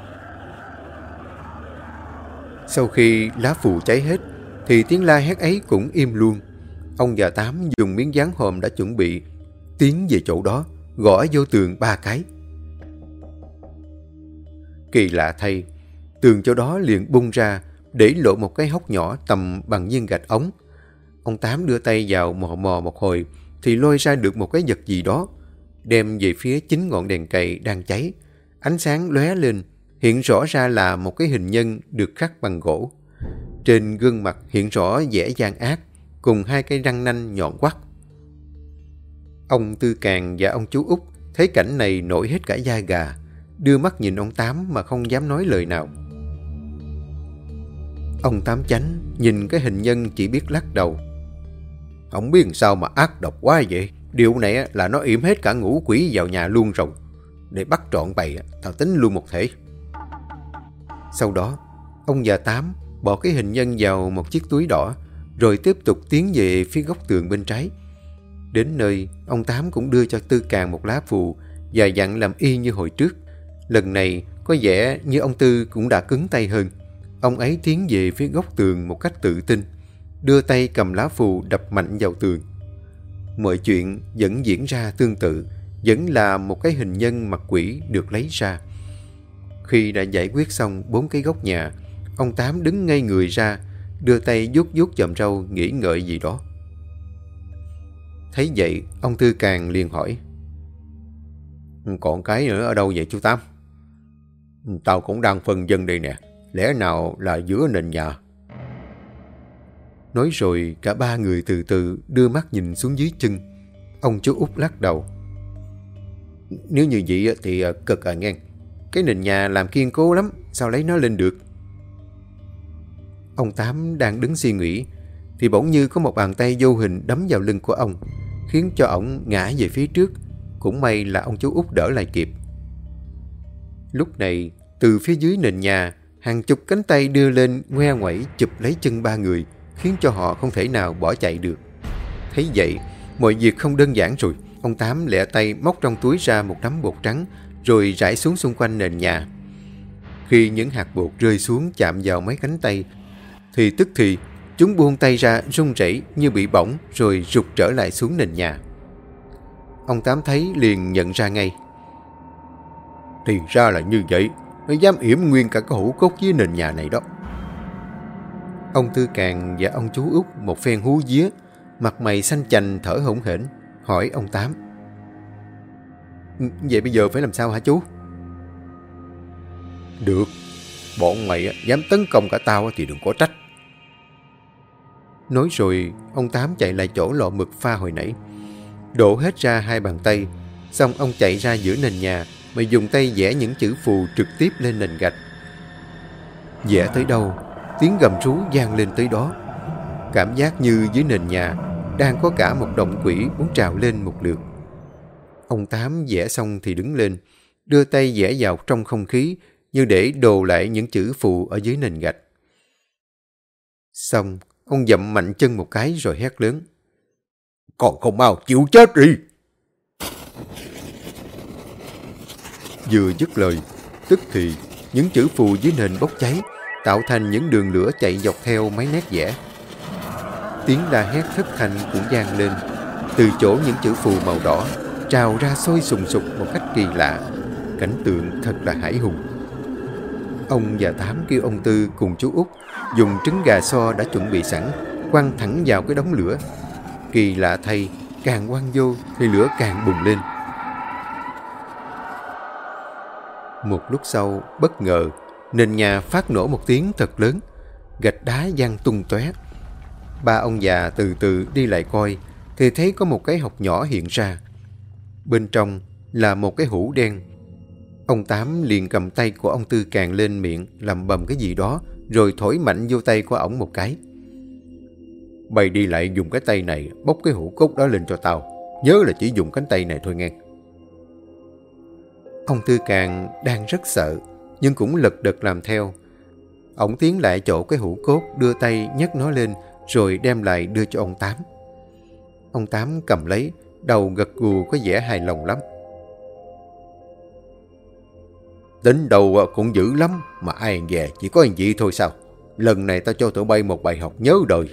S2: Sau khi lá phù cháy hết thì tiếng la hét ấy cũng im luôn. Ông già Tám dùng miếng dán hòm đã chuẩn bị, tiến về chỗ đó, gõ vô tường 3 cái. Kỳ lạ thay, tường chỗ đó liền bung ra, để lộ một cái hốc nhỏ tầm bằng viên gạch ống. Ông Tám đưa tay vào mò mò một hồi thì lôi ra được một cái vật gì đó, đem về phía 9 ngọn đèn cầy đang cháy. Ánh sáng lóe lên, hiện rõ ra là một cái hình nhân được khắc bằng gỗ. Trên gương mặt hiện rõ vẻ gian ác, cùng 2 cây răng nanh nhọn quắt. Ông Tư Càng và ông chú Út thấy cảnh này nổi hết cả da gà, đưa mắt nhìn ông Tám mà không dám nói lời nào. Ông Tám Chánh nhìn cái hình nhân chỉ biết lắc đầu. Không biết sao mà ác độc quá vậy. Điều này là nó yểm hết cả ngũ quỷ vào nhà luôn rồi. Để bắt trọn bầy, tao tính luôn một thể. Sau đó, ông già Tám bỏ cái hình nhân vào một chiếc túi đỏ, rồi tiếp tục tiến về phía góc tường bên trái. Đến nơi, ông Tám cũng đưa cho Tư Càng một lá phù và dặn làm y như hồi trước. Lần này, có vẻ như ông Tư cũng đã cứng tay hơn. Ông ấy tiến về phía góc tường một cách tự tin, đưa tay cầm lá phù đập mạnh vào tường. Mọi chuyện vẫn diễn ra tương tự, vẫn là một cái hình nhân mặt quỷ được lấy ra. Khi đã giải quyết xong 4 cái góc nhà, ông Tám đứng ngay người ra, đưa tay vuốt vuốt chòm râu nghĩ ngợi gì đó. Thấy vậy, ông Tư Càng liền hỏi: "Còn cái nữa ở đâu vậy chú Tám?" Tao cũng đang phân vân đây nè. Lẽ nào là giữa nền nhà?
S1: Nói rồi cả ba người từ từ đưa mắt nhìn xuống dưới chân. Ông chú Út lắc đầu.
S2: Nếu như vậy thì cực ngang. Cái nền nhà làm kiên cố lắm, sao lấy nó lên được?
S1: Ông Tám đang đứng suy nghĩ thì bỗng như có một bàn tay vô hình đấm vào lưng của ông, khiến cho ổng ngã về phía trước. Cũng may là ông chú Út đỡ lại kịp. Lúc này từ phía dưới nền nhà, hàng chục cánh tay đưa lên ngoe ngoẩy chụp lấy chân ba người, khiến cho họ không thể nào bỏ chạy được. Thấy vậy, mọi việc không đơn giản rồi. Ông Tám lẹ tay móc trong túi ra một nắm bột trắng, rồi rải xuống xung quanh nền nhà. Khi những hạt bột rơi xuống chạm vào mấy cánh tay, thì tức thì chúng buông tay ra run rẩy như bị bỏng, rồi rụt trở lại xuống nền nhà. Ông Tám thấy liền nhận ra ngay.
S2: Thì ra là như vậy, nó dám yểm nguyên cả cái hũ cốt dưới nền nhà này đó.
S1: Ông Tư Càn và ông chú Út một phen hú vía, mặt mày xanh chành thở hổn hển, hỏi ông Tám.
S2: Vậy bây giờ phải làm sao hả chú? Được, bọn mày dám tấn công cả tao thì đừng có trách.
S1: Nói rồi, ông Tám chạy lại chỗ lọ mực pha hồi nãy, đổ hết ra 2 bàn tay. Xong ông chạy ra giữa nền nhà mà dùng tay vẽ những chữ phù trực tiếp lên nền gạch. Vẽ tới đâu, tiếng gầm rú vang lên tới đó. Cảm giác như dưới nền nhà đang có cả một động quỷ muốn trào lên một lượt. Ông Tám vẽ xong thì đứng lên, đưa tay vẽ vào trong không khí, như để đồ lại những chữ phù ở dưới nền gạch. Xong, ông dậm mạnh chân một cái rồi hét lớn.
S2: Còn không mau chịu chết đi!
S1: Vừa dứt lời, tức thì những chữ phù dưới nền bốc cháy, tạo thành những đường lửa chạy dọc theo mấy nét vẽ. Tiếng la hét thất thanh cũng vang lên. Từ chỗ những chữ phù màu đỏ trào ra sôi sùng sục một cách kỳ lạ. Cảnh tượng thật là hãi hùng. Ông và Tám kêu ông Tư cùng chú Út dùng trứng gà so đã chuẩn bị sẵn, quăng thẳng vào cái đống lửa. Kỳ lạ thay, càng quăng vô thì lửa càng bùng lên. Một lúc sau, bất ngờ, nền nhà phát nổ một tiếng thật lớn, gạch đá văng tung tóe. Ba ông già từ từ đi lại coi, thì thấy có một cái hộc nhỏ hiện ra. Bên trong là một cái hũ đen. Ông Tám liền cầm tay của ông Tư Càn lên miệng, lẩm bẩm cái gì đó, rồi thổi mạnh vô tay của ổng một cái.
S2: Bay đi lại dùng cái tay này bốc cái hũ cốt đó lên cho tao. Nhớ là chỉ dùng cánh tay này thôi nghe.
S1: Ông Tư Càn đang rất sợ, nhưng cũng lật đật làm theo. Ổng tiến lại chỗ cái hũ cốt, đưa tay nhấc nó lên, rồi đem lại đưa cho ông Tám. Ông Tám cầm lấy, đầu gật gù có vẻ hài lòng lắm.
S2: Tính đầu cũng dữ lắm, mà ai về chỉ có anh vậy thôi sao? Lần này tao cho tụi bay một bài học nhớ đời.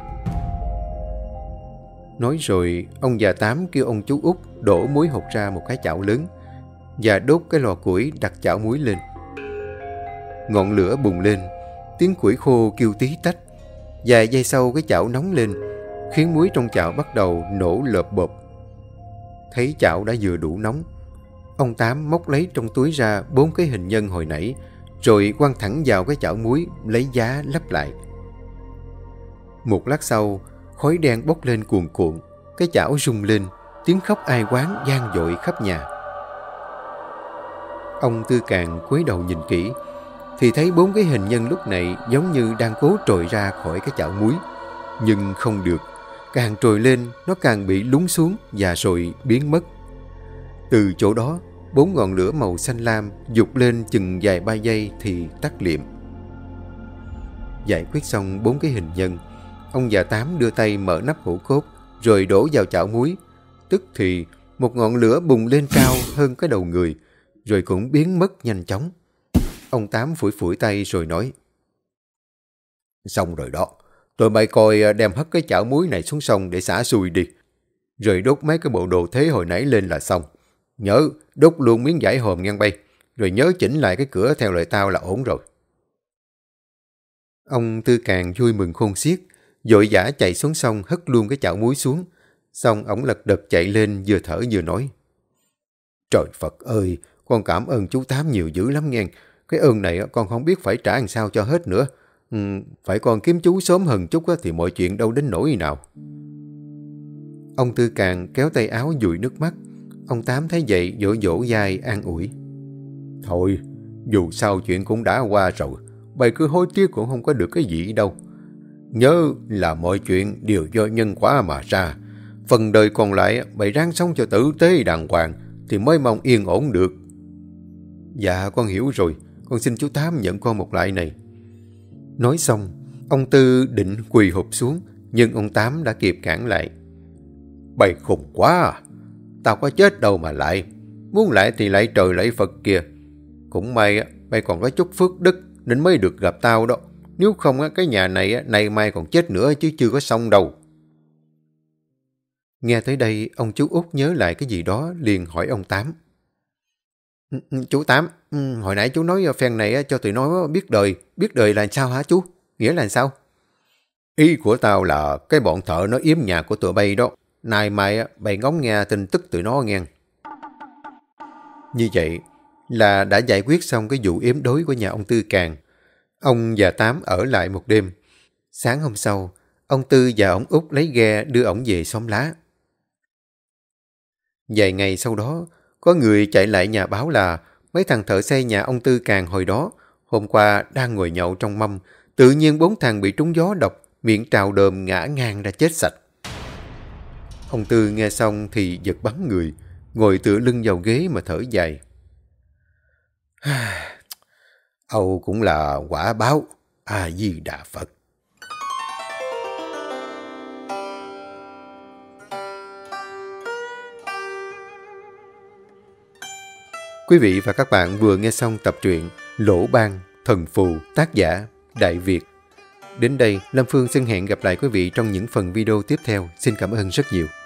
S1: Nói rồi, ông già Tám kêu ông chú Út đổ muối hột ra một cái chảo lớn và đốt cái lò củi đặt chảo muối lên. Ngọn lửa bùng lên, tiếng củi khô kêu tí tách. Vài giây sau cái chảo nóng lên, khiến muối trong chảo bắt đầu nổ lợp bộp. Thấy chảo đã vừa đủ nóng, ông Tám móc lấy trong túi ra 4 cái hình nhân hồi nãy, rồi quăng thẳng vào cái chảo muối, lấy giá lắp lại. Một lát sau, khói đen bốc lên cuồn cuộn, cái chảo rung lên, tiếng khóc ai oán vang dội khắp nhà. Ông Tư Càn cúi đầu nhìn kỹ, thì thấy 4 cái hình nhân lúc này giống như đang cố trồi ra khỏi cái chảo muối. Nhưng không được, càng trồi lên nó càng bị lún xuống và rồi biến mất. Từ chỗ đó, 4 ngọn lửa màu xanh lam dục lên chừng vài ba giây thì tắt liệm. Giải quyết xong 4 cái hình nhân, ông già Tám đưa tay mở nắp hũ cốt, rồi đổ vào chảo muối. Tức thì một ngọn lửa bùng lên cao hơn cái đầu người, rồi cũng biến mất nhanh chóng. Ông Tám phủi phủi tay rồi nói.
S2: Xong rồi đó, tụi bay coi đem hất cái chảo muối này xuống sông để xả xui đi. Rồi đốt mấy cái bộ đồ thế hồi nãy lên là xong. Nhớ đốt luôn miếng vải hòm ngang bay. Rồi nhớ chỉnh lại cái cửa theo lời tao là ổn rồi.
S1: Ông Tư Càn vui mừng khôn xiết, vội vã chạy xuống sông hất luôn cái chảo muối xuống. Xong ổng lật đật chạy lên vừa thở vừa nói.
S2: Trời Phật ơi, con cảm ơn chú Tám nhiều dữ lắm nghe. Cái ơn này con không biết phải trả làm sao cho hết nữa. Phải con kiếm chú sớm hơn chút thì mọi chuyện đâu đến nỗi nào.
S1: Ông Tư Càng kéo tay áo dụi nước mắt. Ông Tám thấy vậy dỗ dỗ vai an ủi.
S2: Thôi, dù sao chuyện cũng đã qua rồi. Bày cứ hối tiếc cũng không có được cái gì đâu. Nhớ là mọi chuyện đều do nhân quả mà ra. Phần đời còn lại bày ráng sống cho tử tế đàng hoàng thì mới mong yên ổn được.
S1: Dạ con hiểu rồi. Con xin chú Tám nhận con một lại này. Nói xong, ông Tư định quỳ hụp xuống, nhưng ông Tám đã kịp cản lại.
S2: Bày khùng quá à. Tao có chết đâu mà lại. Muốn lại thì lại trời lại Phật kìa. Cũng may mày còn có chút phước đức nên mới được gặp tao đó. Nếu không cái nhà này nay mai còn chết nữa chứ chưa có xong đâu.
S1: Nghe tới đây, ông chú Út nhớ lại cái gì đó liền hỏi ông Tám.
S2: Chú Tám, hồi nãy chú nói phen này cho tụi nó biết đời là sao hả chú? Nghĩa là sao? Ý của tao là cái bọn thợ nó yếm nhà của tụi bay đó. Nay mai bay ngóng nghe tin tức tụi nó nghe.
S1: Như vậy là đã giải quyết xong cái vụ yếm đối của nhà ông Tư Càng. Ông và Tám ở lại một đêm. Sáng hôm sau, ông Tư và ông Út lấy ghe đưa ổng về xóm lá. Vài ngày sau đó, có người chạy lại nhà báo là mấy thằng thợ xây nhà ông Tư Càng hồi đó, hôm qua đang ngồi nhậu trong mâm, tự nhiên 4 thằng bị trúng gió độc, miệng trào đờm ngã ngang ra chết sạch. Ông Tư nghe xong thì giật bắn người, ngồi tựa lưng vào ghế mà thở dài.
S2: Âu cũng là quả báo. A Di Đà Phật.
S1: Quý vị và các bạn vừa nghe xong tập truyện Lỗ Ban Thần Phù, tác giả Đại Việt. Đến đây, Lâm Phương xin hẹn gặp lại quý vị trong những phần video tiếp theo. Xin cảm ơn rất nhiều.